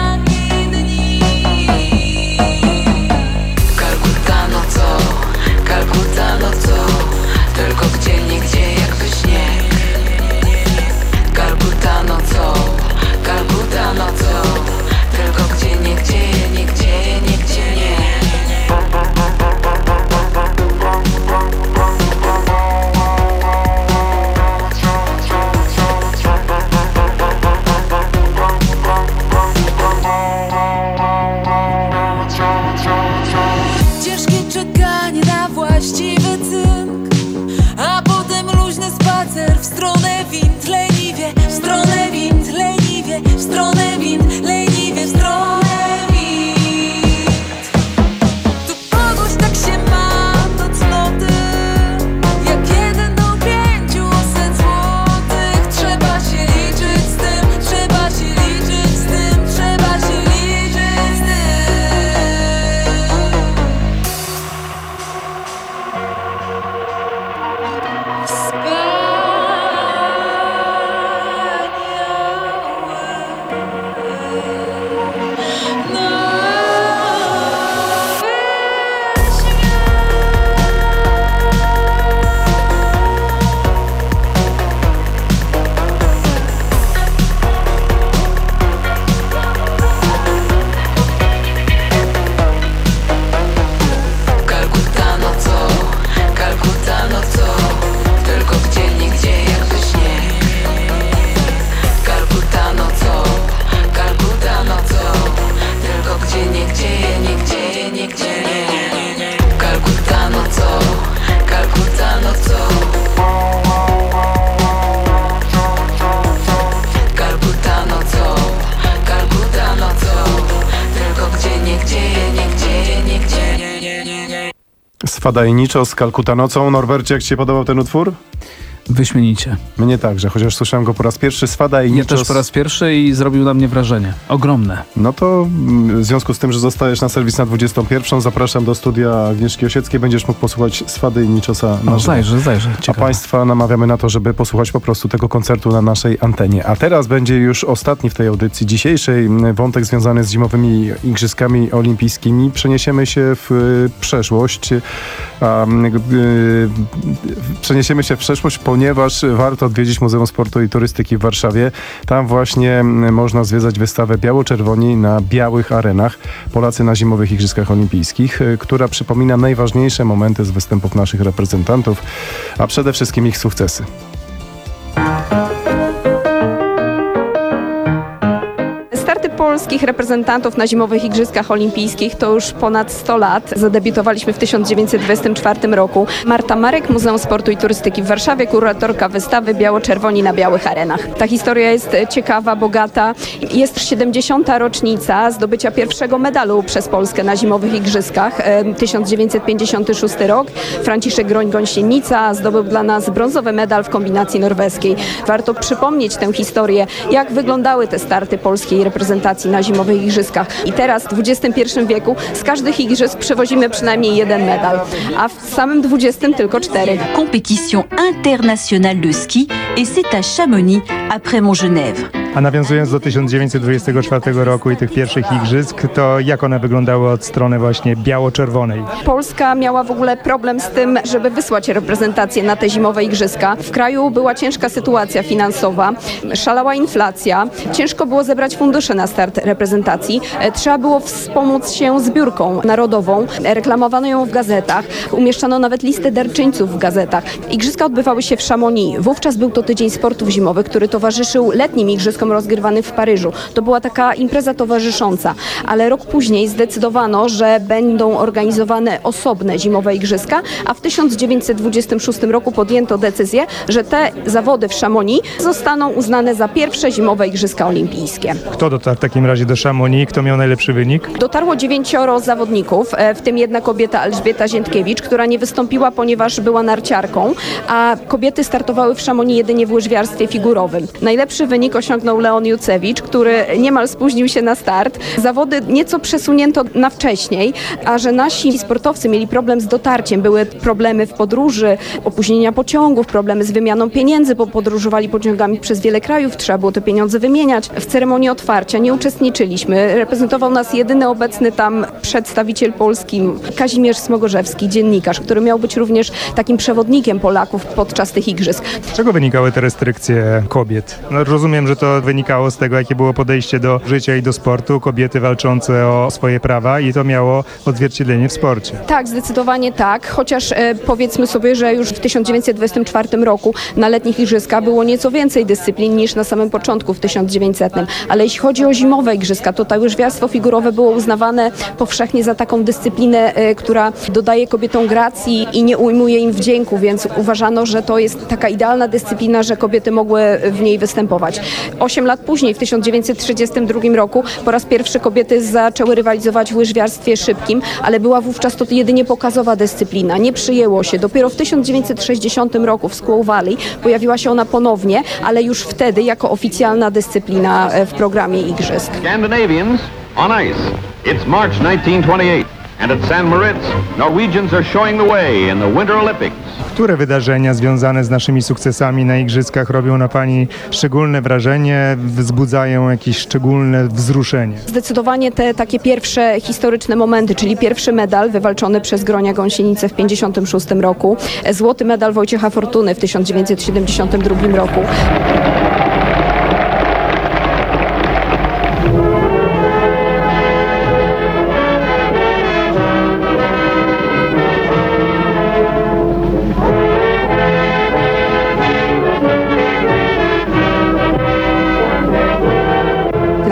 Swada i Niczo z Kalkuta nocą. Norbercie, jak ci się podobał ten utwór? Wyśmienicie. Mnie także, chociaż słyszałem go po raz pierwszy. Swada i Ja Niczo. też po raz pierwszy i zrobił na mnie wrażenie. Ogromne. No to mm, w związku z tym, że zostajesz na serwis na dwudziestą pierwszą, zapraszam do studia Agnieszki Osieckiej. Będziesz mógł posłuchać Swady i Niczosa na No, żywo. zajrzę, zajrzę. A Ciekawe. Państwa namawiamy na to, żeby posłuchać po prostu tego koncertu na naszej antenie. A teraz będzie już ostatni w tej audycji dzisiejszej wątek związany z zimowymi Igrzyskami Olimpijskimi. Przeniesiemy się w y, przeszłość. A, y, y, przeniesiemy się w przeszłość, ponieważ warto odwiedzić Muzeum Sportu i Turystyki w Warszawie. Tam właśnie można zwiedzać wystawę Biało-Czerwoni na białych arenach. Polacy na zimowych Igrzyskach Olimpijskich, która przypomina najważniejsze momenty z występów naszych reprezentantów, a przede wszystkim ich sukcesy. Starty polskich reprezentantów na zimowych Igrzyskach Olimpijskich to już ponad sto lat. Zadebiutowaliśmy w tysiąc dziewięćset dwudziestym czwartym roku. Marta Marek, Muzeum Sportu i Turystyki w Warszawie, kuratorka wystawy Biało-Czerwoni na białych arenach. Ta historia jest ciekawa, bogata. Jest siedemdziesiąta rocznica zdobycia pierwszego medalu przez Polskę na zimowych Igrzyskach. tysiąc dziewięćset pięćdziesiąty szósty rok. Franciszek Groń-Gąsienica zdobył dla nas brązowy medal w kombinacji norweskiej. Warto przypomnieć tę historię, jak wyglądały te starty polskiej reprezentacji na zimowych Igrzyskach. I teraz w dwudziestym pierwszym wieku z każdych igrzysk przewozimy przynajmniej jeden medal, a w samym dwudziestym tylko cztery. Compétition internationale de ski et c'est à Chamonix après Montgenèvre. A nawiązując do tysiąc dziewięćset dwudziestego czwartego roku i tych pierwszych igrzysk, to jak one wyglądały od strony właśnie biało-czerwonej? Polska miała w ogóle problem z tym, żeby wysłać reprezentację na te zimowe igrzyska. W kraju była ciężka sytuacja finansowa, szalała inflacja, ciężko było zebrać fundusze na start reprezentacji. Trzeba było wspomóc się zbiórką narodową, reklamowano ją w gazetach, umieszczano nawet listę darczyńców w gazetach. Igrzyska odbywały się w Chamonix. Wówczas był to tydzień sportów zimowych, który towarzyszył letnim igryskom rozgrywanych w Paryżu. To była taka impreza towarzysząca, ale rok później zdecydowano, że będą organizowane osobne zimowe igrzyska, a w tysiąc dziewięćset dwudziestym szóstym roku podjęto decyzję, że te zawody w Chamonix zostaną uznane za pierwsze zimowe igrzyska olimpijskie. Kto dotarł w takim razie do Chamonix? Kto miał najlepszy wynik? Dotarło dziewięcioro zawodników, w tym jedna kobieta, Elżbieta Ziętkiewicz, która nie wystąpiła, ponieważ była narciarką, a kobiety startowały w Chamonix jedynie w łyżwiarstwie figurowym. Najlepszy wynik osiągnął Leon Jucewicz, który niemal spóźnił się na start. Zawody nieco przesunięto na wcześniej, a że nasi sportowcy mieli problem z dotarciem, były problemy w podróży, opóźnienia pociągów, problemy z wymianą pieniędzy, bo podróżowali pociągami przez wiele krajów, trzeba było te pieniądze wymieniać. W ceremonii otwarcia nie uczestniczyliśmy. Reprezentował nas jedyny obecny tam przedstawiciel Polski, Kazimierz Smogorzewski, dziennikarz, który miał być również takim przewodnikiem Polaków podczas tych igrzysk. Z czego wynikały te restrykcje kobiet? No, rozumiem, że to wynikało z tego, jakie było podejście do życia i do sportu, kobiety walczące o swoje prawa i to miało odzwierciedlenie w sporcie. Tak, zdecydowanie tak, chociaż e, powiedzmy sobie, że już w tysiąc dziewięćset dwudziestym czwartym roku na letnich igrzyskach było nieco więcej dyscyplin niż na samym początku w tysiąc dziewięćsetnym. Ale jeśli chodzi o zimowe igrzyska, to to łyżwiarstwo figurowe było uznawane powszechnie za taką dyscyplinę, e, która dodaje kobietom gracji i nie ujmuje im wdzięku, więc uważano, że to jest taka idealna dyscyplina, że kobiety mogły w niej występować. Osiem lat później, w tysiąc dziewięćset trzydziestym drugim roku, po raz pierwszy kobiety zaczęły rywalizować w łyżwiarstwie szybkim, ale była wówczas to jedynie pokazowa dyscyplina. Nie przyjęło się. Dopiero w tysiąc dziewięćset sześćdziesiątym roku w Squaw Valley pojawiła się ona ponownie, ale już wtedy jako oficjalna dyscyplina w programie igrzysk. Scandinavians on ice. It's March nineteen twenty-eight and at San Moritz, Norwegians are showing the way in the Winter Olympics. Które wydarzenia związane z naszymi sukcesami na igrzyskach robią na Pani szczególne wrażenie, wzbudzają jakieś szczególne wzruszenie? Zdecydowanie te takie pierwsze historyczne momenty, czyli pierwszy medal wywalczony przez Gronia Gąsienicę w pięćdziesiątym szóstym roku, złoty medal Wojciecha Fortuny w tysiąc dziewięćset siedemdziesiątym drugim roku.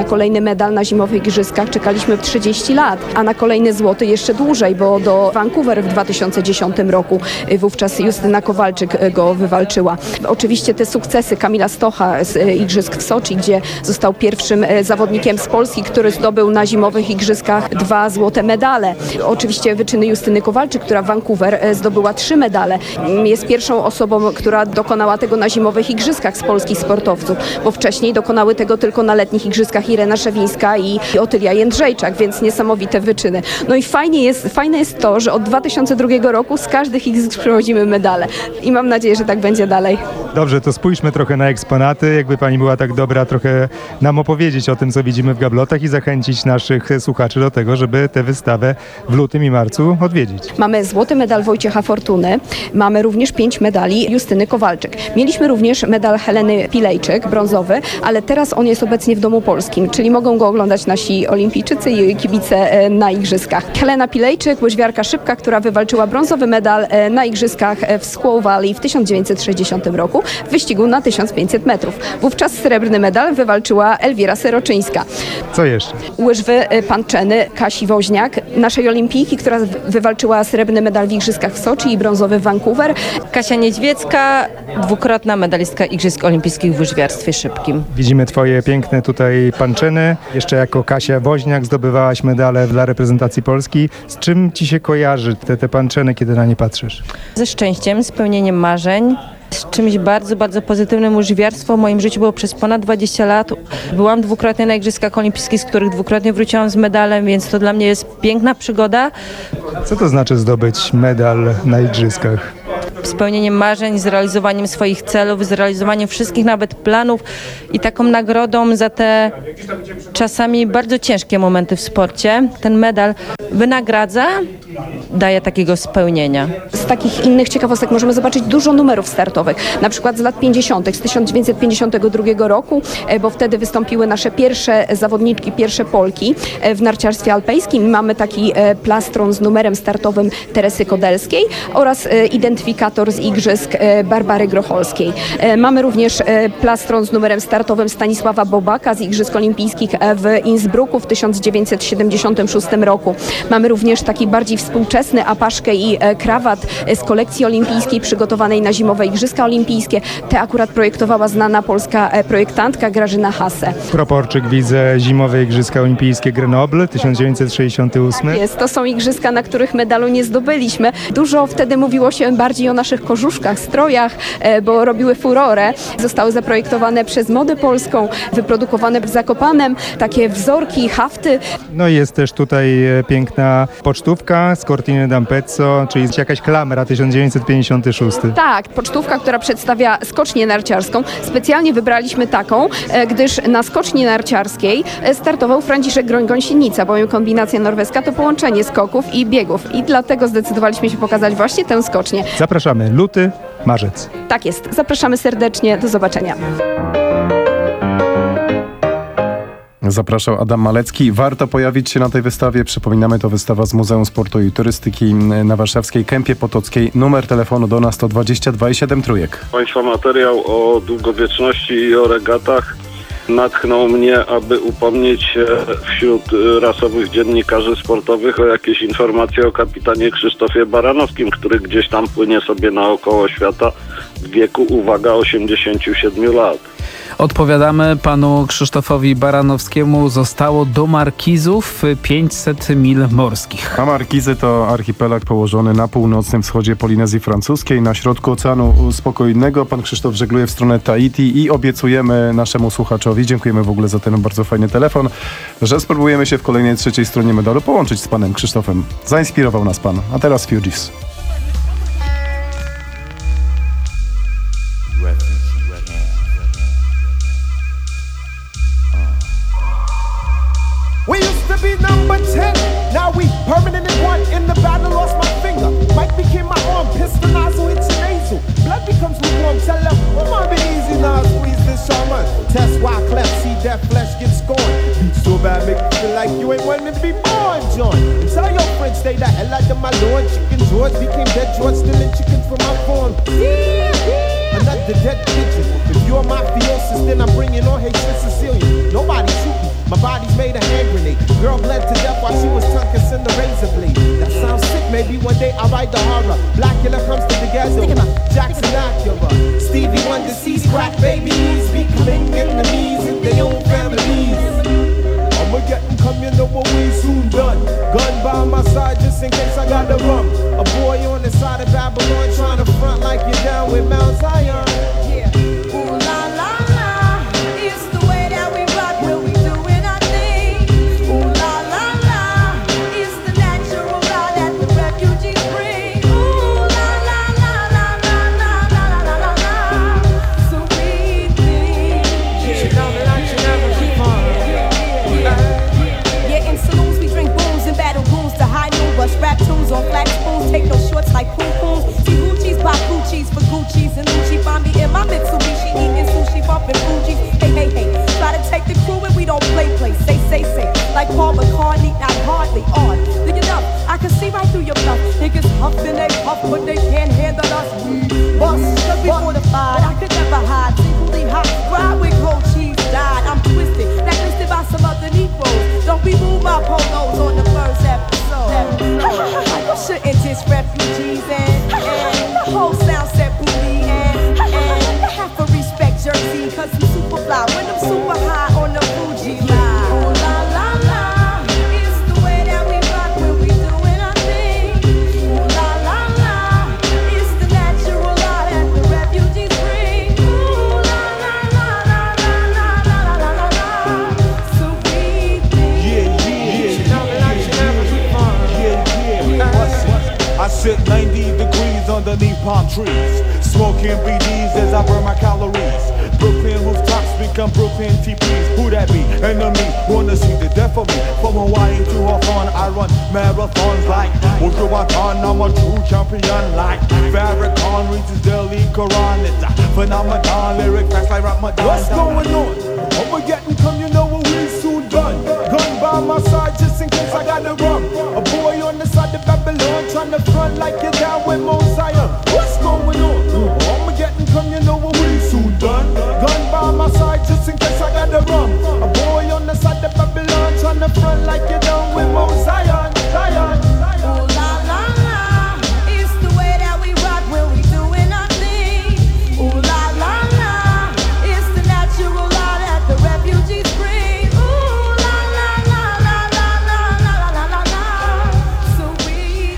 Na kolejny medal na zimowych igrzyskach czekaliśmy trzydzieści lat, a na kolejny złoty jeszcze dłużej, bo do Vancouver w dwa tysiące dziesiątym roku wówczas Justyna Kowalczyk go wywalczyła. Oczywiście te sukcesy Kamila Stocha z igrzysk w Soczi, gdzie został pierwszym zawodnikiem z Polski, który zdobył na zimowych igrzyskach dwa złote medale. Oczywiście wyczyny Justyny Kowalczyk, która w Vancouver zdobyła trzy medale. Jest pierwszą osobą, która dokonała tego na zimowych igrzyskach z polskich sportowców, bo wcześniej dokonały tego tylko na letnich igrzyskach Irena Szewińska i Otylia Jędrzejczak, więc niesamowite wyczyny. No i fajnie jest, fajne jest to, że od dwa tysiące drugiego roku z każdych igrzysk przywozimy medale i mam nadzieję, że tak będzie dalej. Dobrze, to spójrzmy trochę na eksponaty. Jakby pani była tak dobra, trochę nam opowiedzieć o tym, co widzimy w gablotach i zachęcić naszych słuchaczy do tego, żeby tę wystawę w lutym i marcu odwiedzić. Mamy złoty medal Wojciecha Fortuny, mamy również pięć medali Justyny Kowalczyk. Mieliśmy również medal Heleny Pilejczyk, brązowy, ale teraz on jest obecnie w Domu Polskim, czyli mogą go oglądać nasi olimpijczycy i kibice na igrzyskach. Helena Pilejczyk, łyżwiarka szybka, która wywalczyła brązowy medal na igrzyskach w Squaw Valley w tysiąc dziewięćset sześćdziesiątym roku w wyścigu na tysiąc pięćset metrów. Wówczas srebrny medal wywalczyła Elwira Seroczyńska. Co jeszcze? Łyżwy panczenny Kasi Woźniak, naszej olimpijki, która wywalczyła srebrny medal w igrzyskach w Soczi i brązowy w Vancouver. Kasia Niedźwiecka, dwukrotna medalistka Igrzysk Olimpijskich w łyżwiarstwie szybkim. Widzimy twoje piękne tutaj panczeny. Jeszcze jako Kasia Woźniak zdobywałaś medale dla reprezentacji Polski. Z czym ci się kojarzy te, te panczeny, kiedy na nie patrzysz? Ze szczęściem, spełnieniem marzeń. Z czymś bardzo, bardzo pozytywnym. Łyżwiarstwo w moim życiu było przez ponad dwadzieścia lat. Byłam dwukrotnie na Igrzyskach Olimpijskich, z których dwukrotnie wróciłam z medalem, więc to dla mnie jest piękna przygoda. Co to znaczy zdobyć medal na Igrzyskach? Spełnieniem marzeń, zrealizowaniem swoich celów, zrealizowaniem wszystkich nawet planów i taką nagrodą za te czasami bardzo ciężkie momenty w sporcie. Ten medal wynagradza, daje takiego spełnienia. Z takich innych ciekawostek możemy zobaczyć dużo numerów startowych, na przykład z lat pięćdziesiątych, z tysiąc dziewięćset pięćdziesiątego drugiego roku, bo wtedy wystąpiły nasze pierwsze zawodniczki, pierwsze Polki w narciarstwie alpejskim. Mamy taki plastron z numerem startowym Teresy Kodelskiej oraz identyfikator z igrzysk Barbary Grocholskiej. Mamy również plastron z numerem startowym Stanisława Bobaka z Igrzysk Olimpijskich w Innsbrucku w tysiąc dziewięćset siedemdziesiątym szóstym roku. Mamy również taki bardziej współczesny apaszkę i krawat z kolekcji olimpijskiej przygotowanej na zimowe Igrzyska Olimpijskie. Te akurat projektowała znana polska projektantka Grażyna Hasse. Proporczyk widzę zimowe Igrzyska Olimpijskie Grenoble tysiąc dziewięćset sześćdziesiąty ósmy. Tak jest, to są igrzyska, na których medalu nie zdobyliśmy. Dużo wtedy mówiło się bardziej o naszych kożuszkach, strojach, bo robiły furorę. Zostały zaprojektowane przez Modę Polską, wyprodukowane w Zakopanem, takie wzorki, hafty. No i jest też tutaj piękna pocztówka z Cortine d'Ampezzo, czyli jakaś klamra tysiąc dziewięćset pięćdziesiąty szósty. Tak, pocztówka, która przedstawia skocznię narciarską. Specjalnie wybraliśmy taką, gdyż na skoczni narciarskiej startował Franciszek Groń-Gąsienica, bowiem kombinacja norweska to połączenie skoków i biegów i dlatego zdecydowaliśmy się pokazać właśnie tę skocznię. Zapraszamy, luty, marzec. Tak jest, zapraszamy serdecznie, do zobaczenia. Zapraszał Adam Malecki. Warto pojawić się na tej wystawie. Przypominamy, to wystawa z Muzeum Sportu i Turystyki na warszawskiej Kępie Potockiej. Numer telefonu do nas to dwadzieścia dwa i siedem trójek. Państwa materiał o długowieczności i o regatach natchnął mnie, aby upomnieć się wśród rasowych dziennikarzy sportowych o jakieś informacje o kapitanie Krzysztofie Baranowskim, który gdzieś tam płynie sobie naokoło świata w wieku, uwaga, osiemdziesięciu siedmiu lat. Odpowiadamy panu Krzysztofowi Baranowskiemu. Zostało do Markizów pięćset mil morskich. A Markizy to archipelag położony na północnym wschodzie Polinezji Francuskiej, na środku Oceanu Spokojnego. Pan Krzysztof żegluje w stronę Tahiti i obiecujemy naszemu słuchaczowi, dziękujemy w ogóle za ten bardzo fajny telefon, że spróbujemy się w kolejnej trzeciej stronie medalu połączyć z panem Krzysztofem. Zainspirował nas pan. A teraz Fugees. We used to be number ten, now we permanent in one. In the battle, lost my finger. Mike became my arm, pistol nozzle hits your nasal. Blood becomes lukewarm, tell them, come on, be easy now, squeeze this shaman. Test why cleft, see that flesh get scorned. Beat so bad, make you feel like you ain't wanting to be born, John. And tell your friends, stay the hell out of my lord. Chicken George became dead George, stealing chicken from my farm. Another dead pigeon. If you're mafiosis, then I'm bringing on hatred Sicilian. Nobody shoot me. My maybe one day I'll write the horror. Blackula comes to the ghetto. Jackson Acura. Stevie Wonder sees crack babies becoming enemies in their own families. I'ma get and come, you know what we soon done. Gun by my side just in case I gotta run. A boy on the side of Babylon trying to front like you're down with Mount Zion. Yeah. Ooh la la la, it's the way that we rock when we doing our thing. Ooh la la la, it's the natural law that the refugees bring. Ooh la la la la la la la la la la. So we think. Yeah, yeah, in saloons we drink booze and battle rooms to high noon. Bust rap tunes on flat spoons, take no shorts like poom pooms. See Gucci's, pop Gucci's for Gucci's and Lucci. Find me in my Mitsubishi eating sushi, bumping Fuji. Hey, hey, hey, try to take the crew and we don't play, play. Say, say, say, like Paul McCartney, not hardly on. Look it up, I can see right through your bluff. Niggas huff and they puff, but they can't handle us. We bust, cause we fortified. I could never hide, singly hot, ride with gold cheese, died. I'm twisted, blacklisted by some other Negroes. Don't be moved by polos on the first episode. You shouldn't diss refugees and, and the whole sound set booty and, and you have to respect Jersey cause I'm super fly when I'm super high on the Fuji line. Ooh la la la, it's the way that we rock when we doing our thing. Ooh la la la, it's the natural law that the refugees bring. Ooh la la la la la la la la la la. So we think. Yeah, yeah, I sit ninety degrees underneath palm trees, smoking B Ds as I burn my calories. Brooklyn rooftops become Brooklyn teepees. Who that be? Enemy, wanna see the death of me. From Hawaii to Hawthorne, I run marathons like Wujuwatan. I'm a true champion like Farrakhan reaches Delhi Quran. It's a phenomenon, lyric facts like Ramadan. What's going on? I'ma get and come, you know what we soon done. Gun by my side just in case I gotta run. A boy on the side of Babylon trying to front like you're down with Mount Zion. What's going on? I'ma get and come, you know what we soon done. Gun by my side just in case I gotta run. A boy on the side of Babylon trying to front like you're down with Mount Zion. Zion. Ooh la la la, it's the way that we rock when we doing our thing. Ooh la la la, it's the natural law that the refugees bring. Ooh la la la la la la la la la la. So we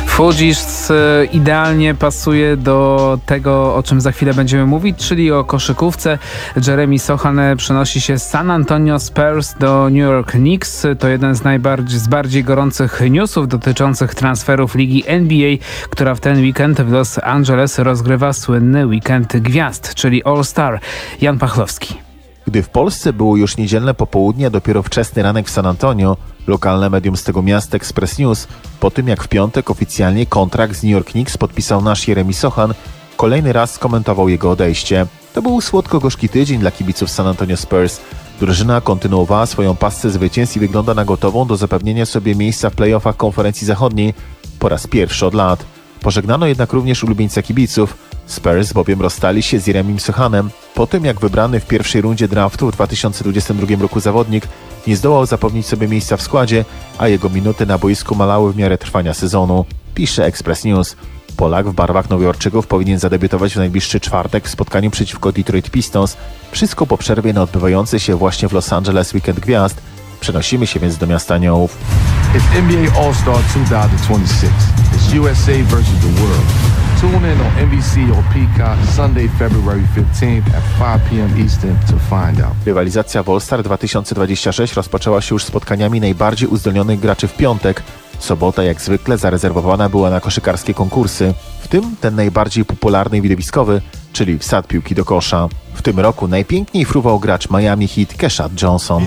Fugees e, idealnie pasuje do tego, o czym za chwilę będziemy mówić, czyli o koszykówce. Jeremy Sochan przenosi się z San Antonio Spurs do New York Knicks. To jeden z najbardziej z bardziej gorących newsów dotyczących transferów ligi N B A, która w ten weekend w Los Angeles rozgrywa słynny weekend gwiazd, czyli All-Star. Jan Pachlowski. Gdy w Polsce było już niedzielne popołudnie, dopiero wczesny ranek w San Antonio, lokalne medium z tego miasta Express News, po tym jak w piątek oficjalnie kontrakt z New York Knicks podpisał nasz Jeremy Sochan, kolejny raz skomentował jego odejście. To był słodko-gorzki tydzień dla kibiców San Antonio Spurs. Drużyna kontynuowała swoją pasce zwycięstw i wygląda na gotową do zapewnienia sobie miejsca w playoffach konferencji zachodniej po raz pierwszy od lat. Pożegnano jednak również ulubieńca kibiców. Spurs bowiem rozstali się z Jeremym Sochanem po tym, jak wybrany w pierwszej rundzie draftu w dwa tysiące dwudziestym drugim roku zawodnik nie zdołał zapewnić sobie miejsca w składzie, a jego minuty na boisku malały w miarę trwania sezonu, pisze Express News. Polak w barwach Nowojorczyków powinien zadebiutować w najbliższy czwartek w spotkaniu przeciwko Detroit Pistons. Wszystko po przerwie na odbywający się właśnie w Los Angeles Weekend Gwiazd. Przenosimy się więc do miasta Aniołów. It's N B A All-Star dwa tysiące dwudziesty six. It's U S A versus the world. Tune in on N B C or Peacock Sunday, February fifteenth at five p m Eastern to find out. Rywalizacja w All-Star dwa tysiące dwudziesty szósty rozpoczęła się już spotkaniami najbardziej uzdolnionych graczy w piątek. Sobota jak zwykle zarezerwowana była na koszykarskie konkursy, w tym ten najbardziej popularny i widowiskowy, czyli wsad piłki do kosza. W tym roku najpiękniej fruwał gracz Miami Heat Keshad Johnson.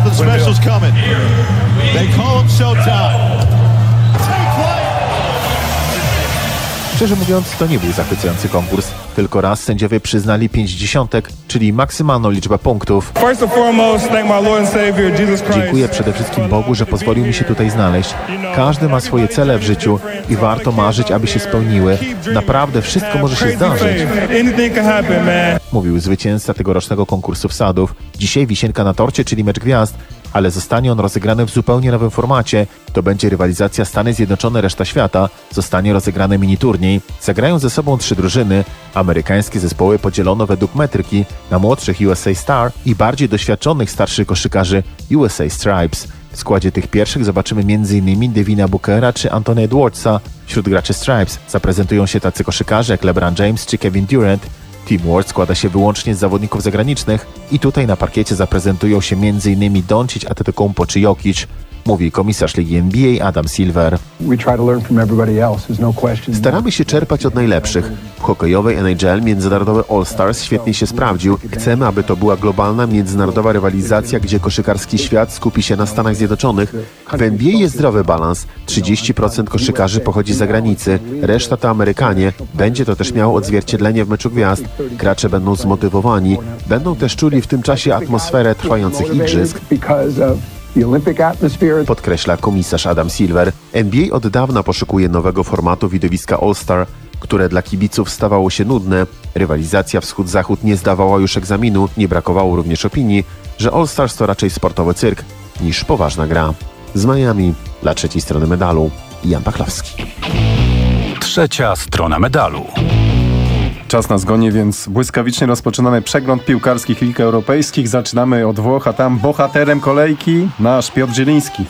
Szczerze mówiąc, to nie był zachwycający konkurs. Tylko raz sędziowie przyznali pięć dziesiątek, czyli maksymalną liczbę punktów. Dziękuję przede wszystkim Bogu, że pozwolił mi się tutaj znaleźć. Każdy ma swoje cele w życiu i warto marzyć, aby się spełniły. Naprawdę wszystko może się zdarzyć. Mówił zwycięzca tegorocznego konkursu wsadów. Dzisiaj wisienka na torcie, czyli mecz gwiazd. ale zostanie on rozegrany w zupełnie nowym formacie. To będzie rywalizacja Stany Zjednoczone - reszta świata. Zostanie rozegrany mini-turniej. Zagrają ze sobą trzy drużyny. Amerykańskie zespoły podzielono według metryki na młodszych U S A Star i bardziej doświadczonych starszych koszykarzy U S A Stripes. W składzie tych pierwszych zobaczymy m.in. Devina Bookera czy Anthony Edwardsa. Wśród graczy Stripes zaprezentują się tacy koszykarze jak LeBron James czy Kevin Durant. Team World składa się wyłącznie z zawodników zagranicznych i tutaj na parkiecie zaprezentują się m.in. Doncic, Antetokounmpo czy Jokic, mówi komisarz Ligi N B A Adam Silver. Staramy się czerpać od najlepszych. W hokejowej N H L międzynarodowy All-Stars świetnie się sprawdził. Chcemy, aby to była globalna, międzynarodowa rywalizacja, gdzie koszykarski świat skupi się na Stanach Zjednoczonych. W N B A jest zdrowy balans. trzydzieści procent koszykarzy pochodzi z zagranicy, reszta to Amerykanie. Będzie to też miało odzwierciedlenie w meczu gwiazd. Gracze będą zmotywowani, będą też czuli w tym czasie atmosferę trwających igrzysk. Podkreśla komisarz Adam Silver. N B A od dawna poszukuje nowego formatu widowiska All-Star, które dla kibiców stawało się nudne. Rywalizacja wschód-zachód nie zdawała już egzaminu, nie brakowało również opinii, że All-Stars to raczej sportowy cyrk niż poważna gra. Z Miami dla trzeciej strony medalu Jan Pachlowski. Trzecia strona medalu. Czas na zgonie, więc błyskawicznie rozpoczynamy przegląd piłkarskich lig europejskich. Zaczynamy od Włoch, a tam bohaterem kolejki nasz Piotr Zieliński.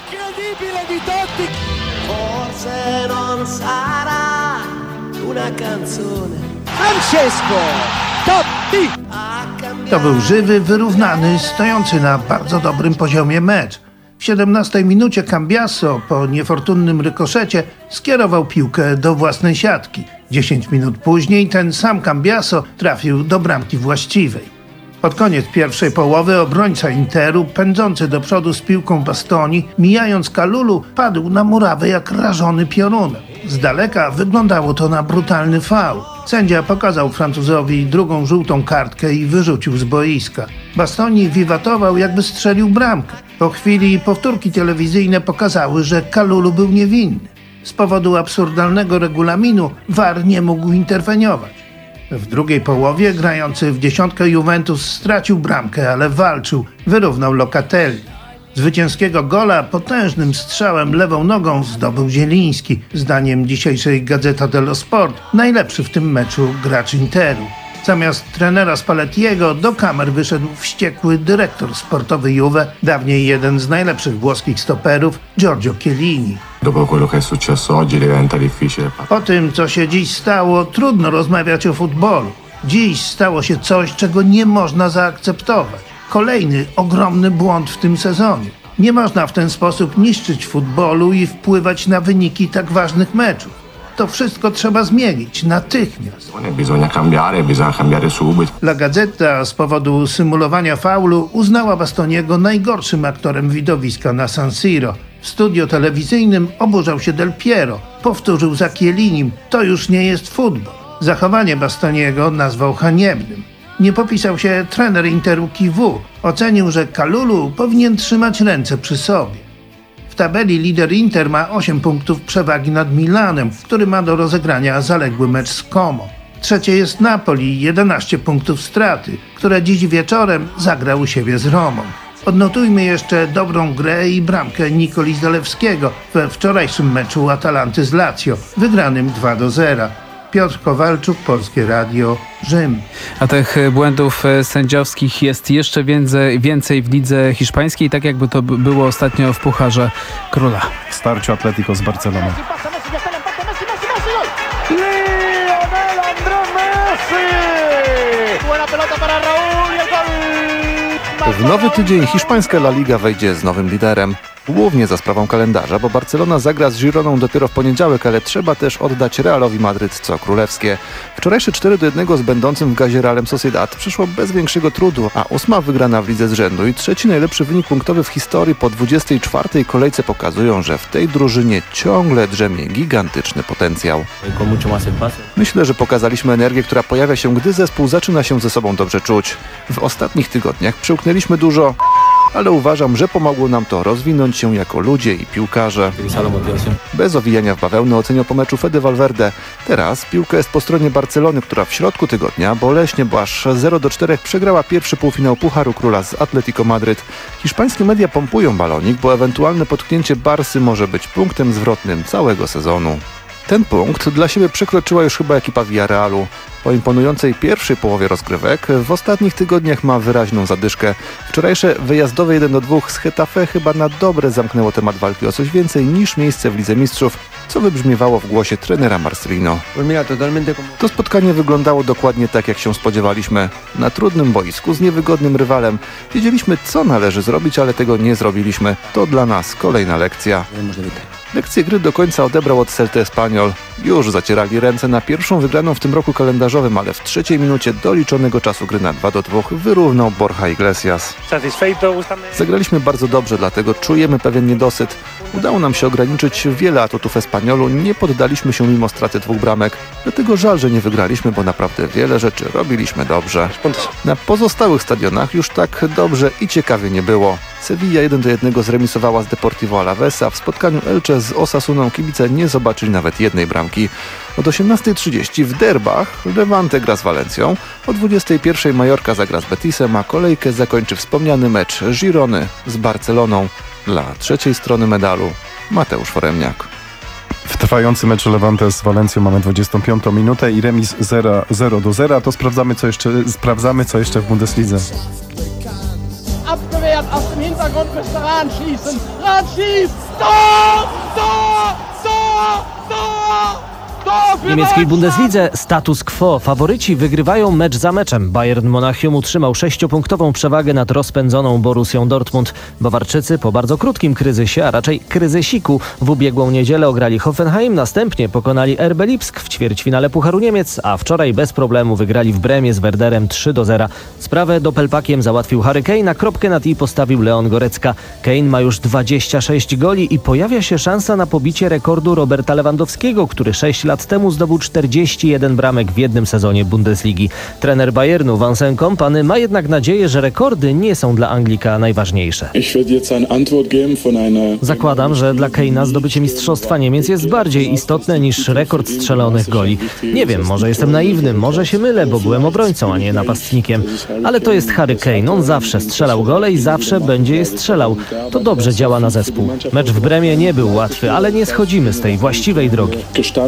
Francesco Totti. To był żywy, wyrównany, stojący na bardzo dobrym poziomie mecz. W siedemnastej minucie Cambiasso po niefortunnym rykoszecie skierował piłkę do własnej siatki. dziesięć minut później ten sam Cambiasso trafił do bramki właściwej. Pod koniec pierwszej połowy obrońca Interu, pędzący do przodu z piłką Bastoni, mijając Kalulu, padł na murawę jak rażony piorunem. Z daleka wyglądało to na brutalny faul. Sędzia pokazał Francuzowi drugą żółtą kartkę i wyrzucił z boiska. Bastoni wiwatował, jakby strzelił bramkę. Po chwili powtórki telewizyjne pokazały, że Kalulu był niewinny. Z powodu absurdalnego regulaminu V A R nie mógł interweniować. W drugiej połowie grający w dziesiątkę Juventus stracił bramkę, ale walczył, wyrównał Locatelli. Zwycięskiego gola potężnym strzałem lewą nogą zdobył Zieliński. Zdaniem dzisiejszej Gazzetta dello Sport najlepszy w tym meczu gracz Interu. Zamiast trenera Spallettiego do kamer wyszedł wściekły dyrektor sportowy Juve, dawniej jeden z najlepszych włoskich stoperów, Giorgio Chiellini. O tym, co się dziś stało, trudno rozmawiać o futbolu. Dziś stało się coś, czego nie można zaakceptować. Kolejny ogromny błąd w tym sezonie. Nie można w ten sposób niszczyć futbolu i wpływać na wyniki tak ważnych meczów. To wszystko trzeba zmienić natychmiast. La Gazzetta z powodu symulowania faulu uznała Bastoniego najgorszym aktorem widowiska na San Siro. W studio telewizyjnym oburzał się Del Piero. Powtórzył za Chiellinim: to już nie jest futbol. Zachowanie Bastoniego nazwał haniebnym. Nie popisał się trener Interu Kiwu. Ocenił, że Kalulu powinien trzymać ręce przy sobie. W tabeli lider Inter ma osiem punktów przewagi nad Milanem, który ma do rozegrania zaległy mecz z Como. Trzecie jest Napoli, jedenaście punktów straty, które dziś wieczorem zagra u siebie z Romą. Odnotujmy jeszcze dobrą grę i bramkę Nikoli Zalewskiego we wczorajszym meczu Atalanty z Lazio, wygranym dwa do zera. Piotr Kowalczuk, Polskie Radio, Rzym. A tych błędów sędziowskich jest jeszcze więcej, więcej w lidze hiszpańskiej, tak jakby to było ostatnio w Pucharze Króla. W starciu Atletico z Barceloną. W nowy tydzień hiszpańska La Liga wejdzie z nowym liderem. Głównie za sprawą kalendarza, bo Barcelona zagra z Gironą dopiero w poniedziałek, ale trzeba też oddać Realowi Madryt co królewskie. Wczorajsze cztery do jednego z będącym w gazie Realem Sociedad przyszło bez większego trudu, a ósma wygrana w lidze z rzędu i trzeci najlepszy wynik punktowy w historii po dwudziestej czwartej kolejce pokazują, że w tej drużynie ciągle drzemie gigantyczny potencjał. Myślę, że pokazaliśmy energię, która pojawia się, gdy zespół zaczyna się ze sobą dobrze czuć. W ostatnich tygodniach przełknęliśmy dużo, ale uważam, że pomogło nam to rozwinąć się jako ludzie i piłkarze. Bez owijania w bawełnę oceniał po meczu Fede Valverde. Teraz piłka jest po stronie Barcelony, która w środku tygodnia boleśnie, bo aż zero do czterech przegrała pierwszy półfinał Pucharu Króla z Atletico Madryt. Hiszpańskie media pompują balonik, bo ewentualne potknięcie Barsy może być punktem zwrotnym całego sezonu. Ten punkt dla siebie przekroczyła już chyba ekipa Villarrealu. Po imponującej pierwszej połowie rozgrywek w ostatnich tygodniach ma wyraźną zadyszkę. Wczorajsze wyjazdowe jeden do dwóch z Getafe chyba na dobre zamknęło temat walki o coś więcej niż miejsce w Lidze Mistrzów, co wybrzmiewało w głosie trenera Marcelino. To spotkanie wyglądało dokładnie tak, jak się spodziewaliśmy. Na trudnym boisku z niewygodnym rywalem. Wiedzieliśmy, co należy zrobić, ale tego nie zrobiliśmy. To dla nas kolejna lekcja. Lekcję gry do końca odebrał od Celta Espanyol. Już zacierali ręce na pierwszą wygraną w tym roku kalendarzowym, ale w trzeciej minucie doliczonego czasu gry na dwa do dwóch wyrównał Borja Iglesias. Zagraliśmy bardzo dobrze, dlatego czujemy pewien niedosyt. Udało nam się ograniczyć wiele atutów Espanyolu, nie poddaliśmy się mimo straty dwóch bramek. Dlatego żal, że nie wygraliśmy, bo naprawdę wiele rzeczy robiliśmy dobrze. Na pozostałych stadionach już tak dobrze i ciekawie nie było. Sevilla jeden do jednego zremisowała z Deportivo Alaves, a w spotkaniu Elche z Osasuną kibice nie zobaczyli nawet jednej bramki. Od osiemnastej trzydzieści w derbach Levante gra z Walencją, o dwudziestej pierwszej Majorka zagra z Betisem, a kolejkę zakończy wspomniany mecz Girony z Barceloną. Dla trzeciej strony medalu Mateusz Foremniak. W trwającym meczu Levante z Walencją mamy dwudziestą piątą minutę i remis zero do zera. To sprawdzamy, co jeszcze, sprawdzamy, co jeszcze w Bundeslidze. Abgewehrt aus dem Hintergrund müsste Rahn schießen. Rahn schießt! Tor! Tor! Tor! Tor! W niemieckiej Bundeslidze status quo. Faworyci wygrywają mecz za meczem. Bayern Monachium utrzymał sześciopunktową przewagę nad rozpędzoną Borussią Dortmund. Bawarczycy po bardzo krótkim kryzysie, a raczej kryzysiku, w ubiegłą niedzielę ograli Hoffenheim, następnie pokonali R B Lipsk w ćwierćfinale Pucharu Niemiec, a wczoraj bez problemu wygrali w Bremie z Werderem trzy do zera. Sprawę doppelpackiem załatwił Harry Kane, na kropkę nad i postawił Leon Goretzka. Kane ma już dwadzieścia sześć goli i pojawia się szansa na pobicie rekordu Roberta Lewandowskiego, który sześć lat temu zdobył czterdzieści jeden bramek w jednym sezonie Bundesligi. Trener Bayernu Vincent Kompany ma jednak nadzieję, że rekordy nie są dla Anglika najważniejsze. Zakładam, że dla Kane'a zdobycie Mistrzostwa Niemiec jest bardziej istotne niż rekord strzelonych goli. Nie wiem, może jestem naiwny, może się mylę, bo byłem obrońcą, a nie napastnikiem. Ale to jest Harry Kane, on zawsze strzelał gole i zawsze będzie je strzelał. To dobrze działa na zespół. Mecz w Bremie nie był łatwy, ale nie schodzimy z tej właściwej drogi.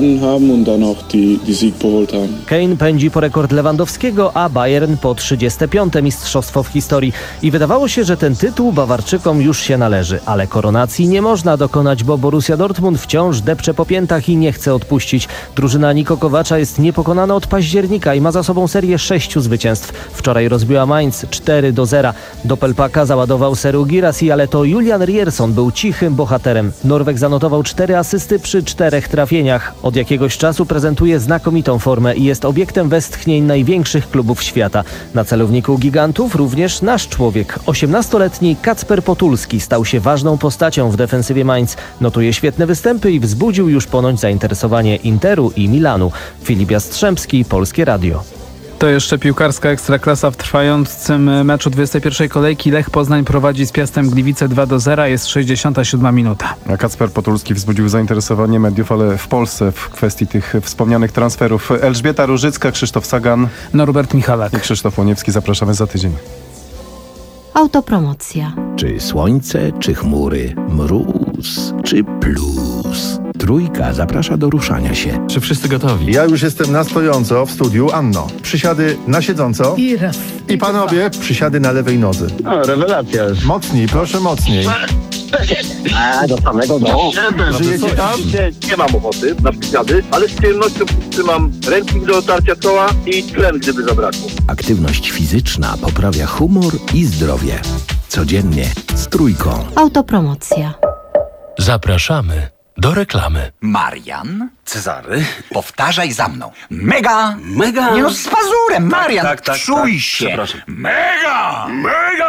Kane pędzi po rekord Lewandowskiego, a Bayern po trzydzieste piąte mistrzostwo w historii. I wydawało się, że ten tytuł Bawarczykom już się należy. Ale koronacji nie można dokonać, bo Borussia Dortmund wciąż depcze po piętach i nie chce odpuścić. Drużyna Niko Kowacza jest niepokonana od października i ma za sobą serię sześciu zwycięstw. Wczoraj rozbiła Mainz cztery do zera. Doppelpacka załadował Seru Girassi, ale to Julian Rierson był cichym bohaterem. Norweg zanotował cztery asysty przy czterech trafieniach. Od jakiegoś czasu prezentuje znakomitą formę i jest obiektem westchnień największych klubów świata. Na celowniku gigantów również nasz człowiek. osiemnastoletni Kacper Potulski stał się ważną postacią w defensywie Mainz. Notuje świetne występy i wzbudził już ponoć zainteresowanie Interu i Milanu. Filip Jastrzębski, Polskie Radio. To jeszcze piłkarska ekstraklasa w trwającym meczu dwudziestej pierwszej kolejki. Lech Poznań prowadzi z Piastem Gliwice dwa do zera, jest sześćdziesiąta siódma minuta. A Kacper Potulski wzbudził zainteresowanie mediów, ale w Polsce w kwestii tych wspomnianych transferów. Elżbieta Różycka, Krzysztof Sagan, Norbert Michalak i Krzysztof Łoniewski. Zapraszamy za tydzień. Autopromocja. Czy słońce, czy chmury, mróz, czy plus? Trójka zaprasza do ruszania się. Czy wszyscy gotowi? Ja już jestem na stojąco w studiu. Anno. Przysiady na siedząco. I raz. I panowie, przysiady na lewej nodze. O, rewelacja. Mocniej, proszę mocniej. A, do samego domu. Żyjecie tam? Nie, nie mam ochoty na przysiady, ale z przyjemnością trzymam ręcznik do otarcia czoła i tlen, gdyby zabrakło. Aktywność fizyczna poprawia humor i zdrowie. Codziennie z Trójką. Autopromocja. Zapraszamy do reklamy. Marian? Cezary? Powtarzaj za mną. Mega! Mega! Nie no, z pazurem, Marian! Tak, tak, czuj tak, się! Przepraszam. Mega! Mega!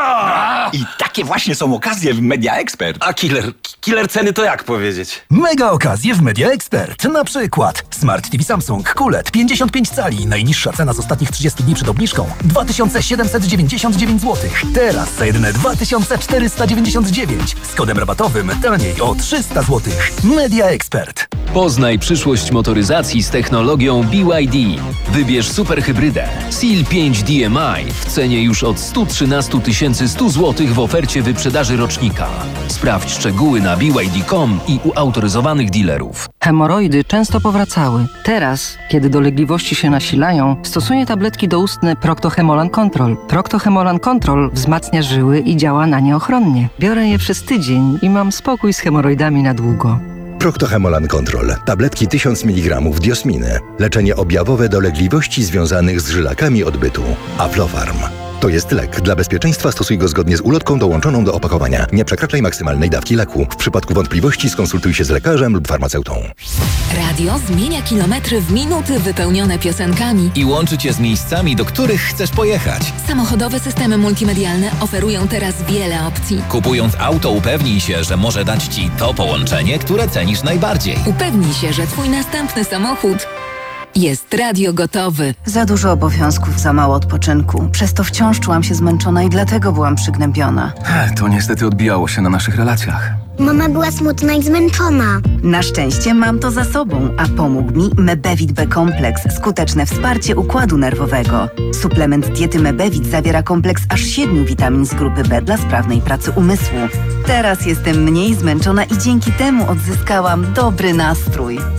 I takie właśnie są okazje w Media Expert. A killer, killer ceny to jak powiedzieć? Mega okazje w Media Expert. Na przykład Smart T V Samsung Q L E D pięćdziesiąt pięć cali. Najniższa cena z ostatnich trzydziestu dni przed obniżką dwa tysiące siedemset dziewięćdziesiąt dziewięć złotych. Teraz za jedyne dwa tysiące czterysta dziewięćdziesiąt dziewięć. Z kodem rabatowym taniej o trzysta złotych. Media Expert. Poznaj przyszłość motoryzacji z technologią B Y D. Wybierz superhybrydę Seal pięć D M I w cenie już od sto trzynaście tysięcy sto złotych w ofercie wyprzedaży rocznika. Sprawdź szczegóły na b y d kropka com i u autoryzowanych dealerów. Hemoroidy często powracały. Teraz, kiedy dolegliwości się nasilają, stosuję tabletki doustne Procto-Hemolan Control. Procto-Hemolan Control wzmacnia żyły i działa na nie ochronnie. Biorę je przez tydzień i mam spokój z hemoroidami na długo. Procto-Hemolan Control. Tabletki tysiąc miligramów diosminy. Leczenie objawowe dolegliwości związanych z żylakami odbytu. Aflofarm. To jest lek. Dla bezpieczeństwa stosuj go zgodnie z ulotką dołączoną do opakowania. Nie przekraczaj maksymalnej dawki leku. W przypadku wątpliwości skonsultuj się z lekarzem lub farmaceutą. Radio zmienia kilometry w minuty wypełnione piosenkami. I łączy cię z miejscami, do których chcesz pojechać. Samochodowe systemy multimedialne oferują teraz wiele opcji. Kupując auto, upewnij się, że może dać ci to połączenie, które cenisz najbardziej. Upewnij się, że twój następny samochód jest radio gotowy. Za dużo obowiązków, za mało odpoczynku. Przez to wciąż czułam się zmęczona i dlatego byłam przygnębiona. To niestety odbijało się na naszych relacjach. Mama była smutna i zmęczona. Na szczęście mam to za sobą, a pomógł mi Mebevit B Kompleks, skuteczne wsparcie układu nerwowego. Suplement diety Mebevit zawiera kompleks aż siedmiu witamin z grupy B dla sprawnej pracy umysłu. Teraz jestem mniej zmęczona i dzięki temu odzyskałam dobry nastrój.